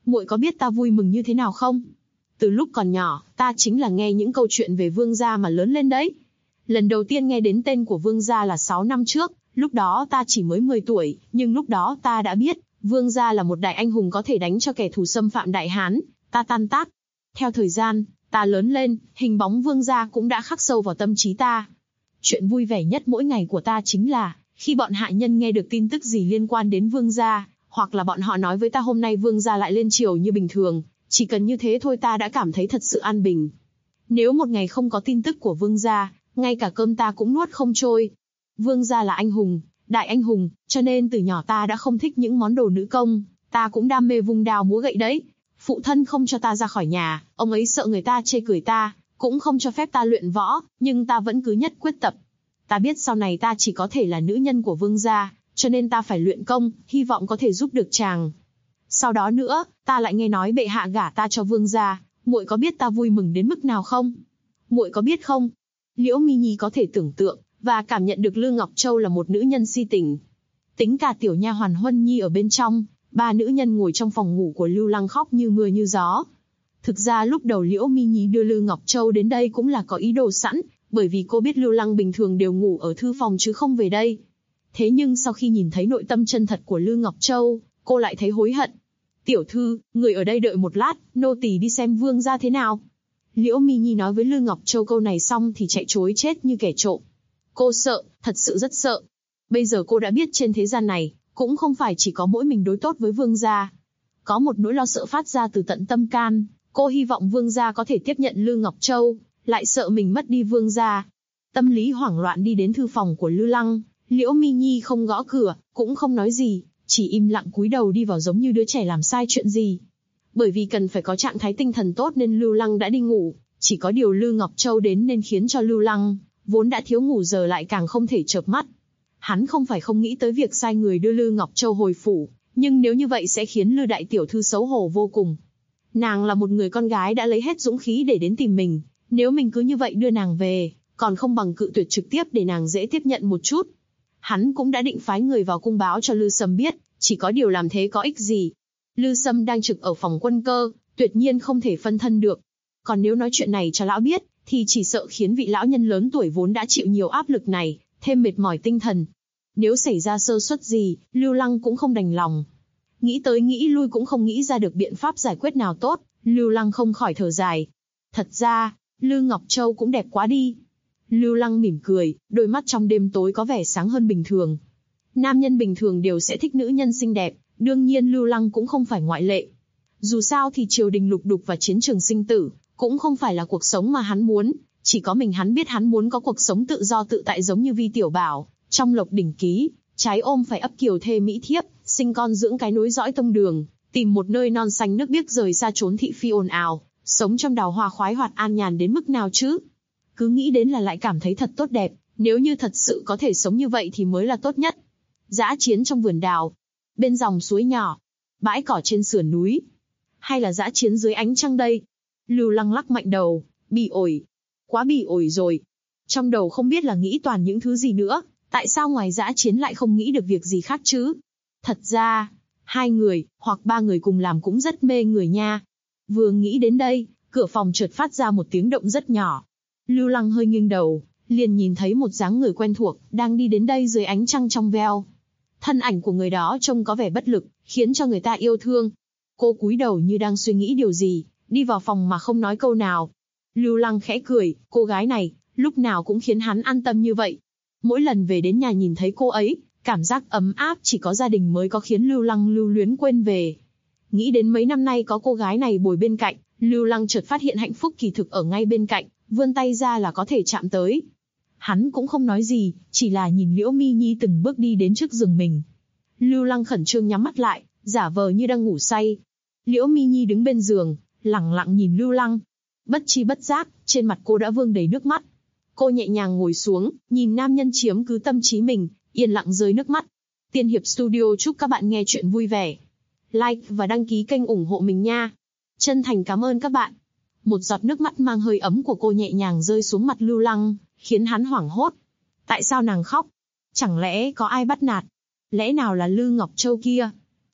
muội có biết ta vui mừng như thế nào không? Từ lúc còn nhỏ, ta chính là nghe những câu chuyện về vương gia mà lớn lên đấy. Lần đầu tiên nghe đến tên của vương gia là 6 năm trước, lúc đó ta chỉ mới 10 tuổi, nhưng lúc đó ta đã biết, vương gia là một đại anh hùng có thể đánh cho kẻ thù xâm phạm Đại Hán, ta tan tác. Theo thời gian, ta lớn lên, hình bóng vương gia cũng đã khắc sâu vào tâm trí ta. Chuyện vui vẻ nhất mỗi ngày của ta chính là, khi bọn hạ nhân nghe được tin tức gì liên quan đến vương gia, hoặc là bọn họ nói với ta hôm nay vương gia lại lên triều như bình thường, chỉ cần như thế thôi ta đã cảm thấy thật sự an bình. Nếu một ngày không có tin tức của vương gia, ngay cả cơm ta cũng nuốt không trôi. Vương gia là anh hùng, đại anh hùng, cho nên từ nhỏ ta đã không thích những món đồ nữ công, ta cũng đam mê vung đao múa gậy đấy. Phụ thân không cho ta ra khỏi nhà, ông ấy sợ người ta chê cười ta, cũng không cho phép ta luyện võ, nhưng ta vẫn cứ nhất quyết tập. Ta biết sau này ta chỉ có thể là nữ nhân của vương gia, cho nên ta phải luyện công, hy vọng có thể giúp được chàng. Sau đó nữa, ta lại nghe nói bệ hạ gả ta cho vương gia, muội có biết ta vui mừng đến mức nào không? Muội có biết không? Liễu Mi Nhi có thể tưởng tượng và cảm nhận được Lư Ngọc Châu là một nữ nhân si tình. Tính cả tiểu nha hoàn Huân Nhi ở bên trong, 3 nữ nhân ngồi trong phòng ngủ của Lưu Lăng khóc như mưa như gió. Thực ra lúc đầu Liễu Mi Nhi đưa Lư Ngọc Châu đến đây cũng là có ý đồ sẵn, bởi vì cô biết Lưu Lăng bình thường đều ngủ ở thư phòng chứ không về đây. Thế nhưng sau khi nhìn thấy nội tâm chân thật của Lư Ngọc Châu, cô lại thấy hối hận. Tiểu thư, người ở đây đợi một lát, nô tỳ đi xem vương gia thế nào. Liễu Mi Nhi nói với Lư Ngọc Châu câu này xong thì chạy trối chết như kẻ trộm. Cô sợ, thật sự rất sợ. Bây giờ cô đã biết trên thế gian này, cũng không phải chỉ có mỗi mình đối tốt với vương gia. Có một nỗi lo sợ phát ra từ tận tâm can, cô hy vọng vương gia có thể tiếp nhận Lư Ngọc Châu, lại sợ mình mất đi vương gia. Tâm lý hoảng loạn đi đến thư phòng của Lư Lăng, Liễu Mi Nhi không gõ cửa, cũng không nói gì, chỉ im lặng cúi đầu đi vào giống như đứa trẻ làm sai chuyện gì. Bởi vì cần phải có trạng thái tinh thần tốt nên Lưu Lăng đã đi ngủ, chỉ có điều Lư Ngọc Châu đến nên khiến cho Lưu Lăng, vốn đã thiếu ngủ giờ lại càng không thể chợp mắt. Hắn không phải không nghĩ tới việc sai người đưa Lư Ngọc Châu hồi phủ, nhưng nếu như vậy sẽ khiến Lư đại tiểu thư xấu hổ vô cùng. Nàng là một người con gái đã lấy hết dũng khí để đến tìm mình, nếu mình cứ như vậy đưa nàng về, còn không bằng cự tuyệt trực tiếp để nàng dễ tiếp nhận một chút. Hắn cũng đã định phái người vào cung báo cho Lư Sâm biết, chỉ có điều làm thế có ích gì. Lư Sâm đang trực ở phòng quân cơ, tuyệt nhiên không thể phân thân được. Còn nếu nói chuyện này cho lão biết, thì chỉ sợ khiến vị lão nhân lớn tuổi vốn đã chịu nhiều áp lực này, thêm mệt mỏi tinh thần. Nếu xảy ra sơ suất gì, Lưu Lăng cũng không đành lòng. Nghĩ tới nghĩ lui cũng không nghĩ ra được biện pháp giải quyết nào tốt, Lưu Lăng không khỏi thở dài. Thật ra, Lư Ngọc Châu cũng đẹp quá đi. Lưu Lăng mỉm cười, đôi mắt trong đêm tối có vẻ sáng hơn bình thường. Nam nhân bình thường đều sẽ thích nữ nhân xinh đẹp, đương nhiên Lưu Lăng cũng không phải ngoại lệ. Dù sao thì triều đình lục đục và chiến trường sinh tử, cũng không phải là cuộc sống mà hắn muốn, chỉ có mình hắn biết hắn muốn có cuộc sống tự do tự tại giống như Vi Tiểu Bảo, trong Lộc Đỉnh Ký, trái ôm phải ấp kiều thê mỹ thiếp, sinh con dưỡng cái nối dõi tông đường, tìm một nơi non xanh nước biếc rời xa chốn thị phi ồn ào, sống trong đào hoa khoái hoạt an nhàn đến mức nào chứ? Cứ nghĩ đến là lại cảm thấy thật tốt đẹp, nếu như thật sự có thể sống như vậy thì mới là tốt nhất. Dã chiến trong vườn đào, bên dòng suối nhỏ, bãi cỏ trên sườn núi, hay là dã chiến dưới ánh trăng đây? Lưu Lăng lắc mạnh đầu, bị ổi, quá bị ổi rồi. Trong đầu không biết là nghĩ toàn những thứ gì nữa, tại sao ngoài dã chiến lại không nghĩ được việc gì khác chứ? Thật ra, 2 người, hoặc 3 người cùng làm cũng rất mê người nha. Vừa nghĩ đến đây, cửa phòng chợt phát ra một tiếng động rất nhỏ. Lưu Lăng hơi nghiêng đầu, liền nhìn thấy một dáng người quen thuộc, đang đi đến đây dưới ánh trăng trong veo. Thân ảnh của người đó trông có vẻ bất lực, khiến cho người ta yêu thương. Cô cúi đầu như đang suy nghĩ điều gì, đi vào phòng mà không nói câu nào. Lưu Lăng khẽ cười, cô gái này, lúc nào cũng khiến hắn an tâm như vậy. Mỗi lần về đến nhà nhìn thấy cô ấy, cảm giác ấm áp chỉ có gia đình mới có khiến Lưu Lăng lưu luyến quên về. Nghĩ đến mấy năm nay có cô gái này bồi bên cạnh, Lưu Lăng chợt phát hiện hạnh phúc kỳ thực ở ngay bên cạnh, vươn tay ra là có thể chạm tới. Hắn cũng không nói gì, chỉ là nhìn Liễu Mi Nhi từng bước đi đến trước giường mình. Lưu Lăng khẩn trương nhắm mắt lại, giả vờ như đang ngủ say. Liễu Mi Nhi đứng bên giường, lẳng lặng nhìn Lưu Lăng. Bất chi bất giác, trên mặt cô đã vương đầy nước mắt. Cô nhẹ nhàng ngồi xuống, nhìn nam nhân chiếm cứ tâm trí mình, yên lặng rơi nước mắt. Tiên Hiệp Studio chúc các bạn nghe chuyện vui vẻ. Like và đăng ký kênh ủng hộ mình nha. Chân thành cảm ơn các bạn. Một giọt nước mắt mang hơi ấm của cô nhẹ nhàng rơi xuống mặt Lưu Lăng, khiến hắn hoảng hốt. Tại sao nàng khóc? Chẳng lẽ có ai bắt nạt? Lẽ nào là Lư Ngọc Châu kia?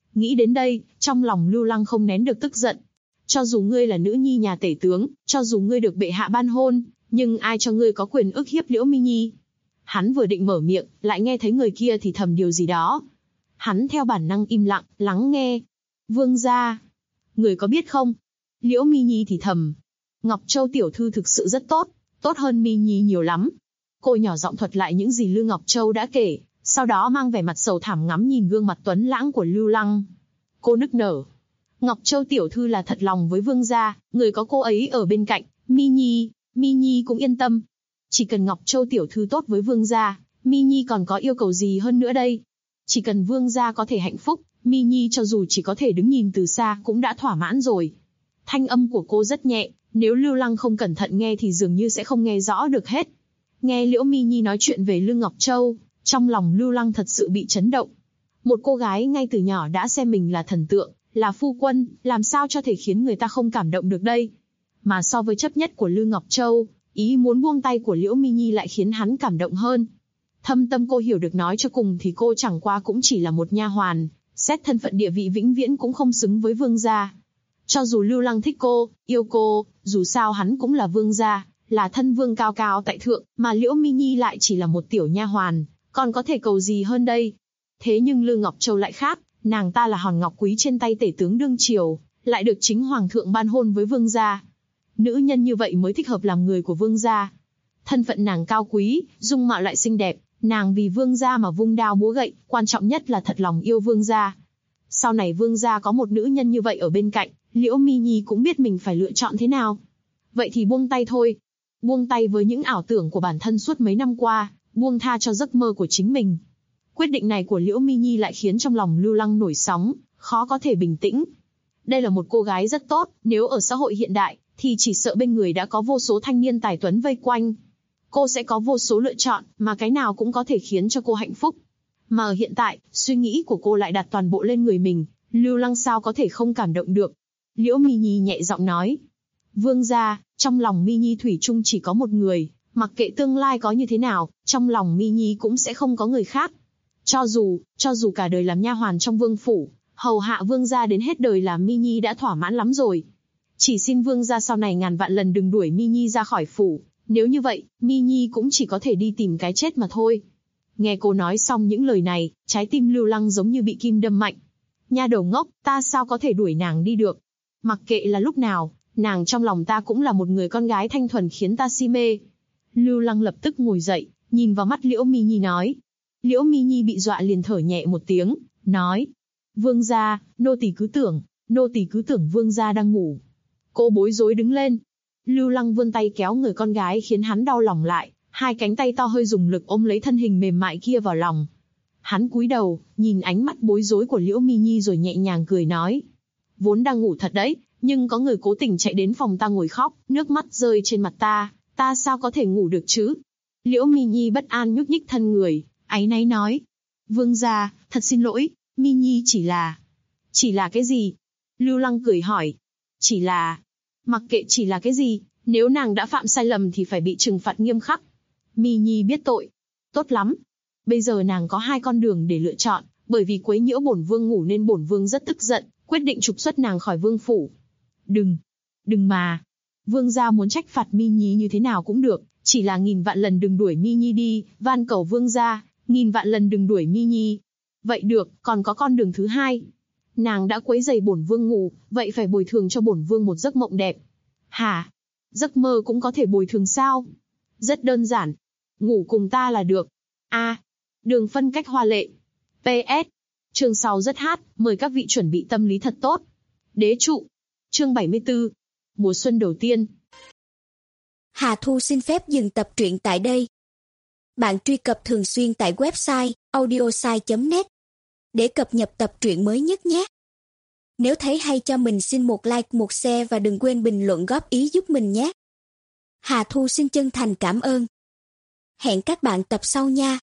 Nghĩ đến đây, trong lòng Lưu Lăng không nén được tức giận. Cho dù ngươi là nữ nhi nhà tể tướng, cho dù ngươi được bệ hạ ban hôn, nhưng ai cho ngươi có quyền ức hiếp Liễu Mi Nhi? Hắn vừa định mở miệng, lại nghe thấy người kia thì thầm điều gì đó. Hắn theo bản năng im lặng, lắng nghe. Vương gia, người có biết không? Liễu Mi Nhi thì thầm. Ngọc Châu tiểu thư thực sự rất tốt, tốt hơn Mi Nhi nhiều lắm. Cô nhỏ giọng thuật lại những gì Lưu Ngọc Châu đã kể, sau đó mang vẻ mặt sầu thảm ngắm nhìn gương mặt tuấn lãng của Lưu Lăng. Cô nức nở. Ngọc Châu tiểu thư là thật lòng với vương gia, người có cô ấy ở bên cạnh, Mi Nhi cũng yên tâm. Chỉ cần Ngọc Châu tiểu thư tốt với vương gia, Mi Nhi còn có yêu cầu gì hơn nữa đây? Chỉ cần vương gia có thể hạnh phúc, Mi Nhi cho dù chỉ có thể đứng nhìn từ xa cũng đã thỏa mãn rồi. Thanh âm của cô rất nhẹ, nếu Lưu Lăng không cẩn thận nghe thì dường như sẽ không nghe rõ được hết. Nghe Liễu Mi Nhi nói chuyện về Lương Ngọc Châu, trong lòng Lưu Lăng thật sự bị chấn động. Một cô gái ngay từ nhỏ đã xem mình là thần tượng, là phu quân, làm sao cho thể khiến người ta không cảm động được đây? Mà so với chấp nhất của Lương Ngọc Châu, ý muốn buông tay của Liễu Mi Nhi lại khiến hắn cảm động hơn. Thâm tâm cô hiểu được, nói cho cùng thì cô chẳng qua cũng chỉ là một nha hoàn, xét thân phận địa vị vĩnh viễn cũng không xứng với vương gia. Cho dù Lưu Lăng thích cô, yêu cô, dù sao hắn cũng là vương gia, là thân vương cao cao tại thượng, mà Liễu Mi Nhi lại chỉ là một tiểu nha hoàn, còn có thể cầu gì hơn đây? Thế nhưng Lương Ngọc Châu lại khác, nàng ta là hòn ngọc quý trên tay tể tướng đương triều, lại được chính hoàng thượng ban hôn với vương gia. Nữ nhân như vậy mới thích hợp làm người của vương gia. Thân phận nàng cao quý, dung mạo lại xinh đẹp, nàng vì vương gia mà vung đao múa gậy, quan trọng nhất là thật lòng yêu vương gia. Sau này vương gia có một nữ nhân như vậy ở bên cạnh, Liễu Mi Nhi cũng biết mình phải lựa chọn thế nào. Vậy thì buông tay thôi. Buông tay với những ảo tưởng của bản thân suốt mấy năm qua, buông tha cho giấc mơ của chính mình. Quyết định này của Liễu Mi Nhi lại khiến trong lòng Lưu Lăng nổi sóng, khó có thể bình tĩnh. Đây là một cô gái rất tốt, nếu ở xã hội hiện đại, thì chỉ sợ bên người đã có vô số thanh niên tài tuấn vây quanh. Cô sẽ có vô số lựa chọn, mà cái nào cũng có thể khiến cho cô hạnh phúc. Mà ở hiện tại, suy nghĩ của cô lại đặt toàn bộ lên người mình, Lưu Lăng sao có thể không cảm động được. Liễu Mi Nhi nhẹ giọng nói. Vương gia, trong lòng Mi Nhi thủy chung chỉ có một người, mặc kệ tương lai có như thế nào, trong lòng Mi Nhi cũng sẽ không có người khác. Cho dù cả đời làm nha hoàn trong vương phủ, hầu hạ vương gia đến hết đời là Mi Nhi đã thỏa mãn lắm rồi. Chỉ xin vương gia sau này ngàn vạn lần đừng đuổi Mi Nhi ra khỏi phủ, nếu như vậy, Mi Nhi cũng chỉ có thể đi tìm cái chết mà thôi. Nghe cô nói xong những lời này, trái tim Lưu Lăng giống như bị kim đâm mạnh. Nha đầu ngốc, ta sao có thể đuổi nàng đi được? Mặc kệ là lúc nào, nàng trong lòng ta cũng là một người con gái thanh thuần khiến ta si mê. Lưu Lăng lập tức ngồi dậy, nhìn vào mắt Liễu Mi Nhi nói. Liễu Mi Nhi bị dọa liền thở nhẹ một tiếng, nói. Vương gia, nô tỳ cứ tưởng vương gia đang ngủ. Cô bối rối đứng lên. Lưu Lăng vươn tay kéo người con gái khiến hắn đau lòng lại, hai cánh tay to hơi dùng lực ôm lấy thân hình mềm mại kia vào lòng. Hắn cúi đầu, nhìn ánh mắt bối rối của Liễu Mi Nhi rồi nhẹ nhàng cười nói. Vốn đang ngủ thật đấy, nhưng có người cố tình chạy đến phòng ta ngồi khóc, nước mắt rơi trên mặt ta sao có thể ngủ được chứ? Liễu Mi Nhi bất an nhúc nhích thân người, áy náy nói. Vương gia, thật xin lỗi, Mi Nhi chỉ là cái gì? Lưu Lăng cười hỏi. Mặc kệ chỉ là cái gì, nếu nàng đã phạm sai lầm thì phải bị trừng phạt nghiêm khắc. Mi Nhi biết tội. Tốt lắm. Bây giờ nàng có hai con đường để lựa chọn, bởi vì quấy nhiễu bổn vương ngủ nên bổn vương rất tức giận, quyết định trục xuất nàng khỏi vương phủ. Đừng mà. Vương gia muốn trách phạt Mi Nhi như thế nào cũng được, chỉ là nghìn vạn lần đừng đuổi Mi Nhi đi, van cầu vương gia, nghìn vạn lần đừng đuổi Mi Nhi. Vậy được, còn có con đường thứ hai. Nàng đã quấy rầy bổn vương ngủ, vậy phải bồi thường cho bổn vương một giấc mộng đẹp. Hả? Giấc mơ cũng có thể bồi thường sao? Rất đơn giản. Ngủ cùng ta là được. Đường phân cách hoa lệ. PS. Chương sau rất hot, mời các vị chuẩn bị tâm lý thật tốt. Đế trụ. Chương 74. Mùa xuân đầu tiên. Hà Thu xin phép dừng tập truyện tại đây. Bạn truy cập thường xuyên tại website audiosai.net để cập nhật tập truyện mới nhất nhé. Nếu thấy hay cho mình xin một like, một share và đừng quên bình luận góp ý giúp mình nhé. Hà Thu xin chân thành cảm ơn. Hẹn các bạn tập sau nha.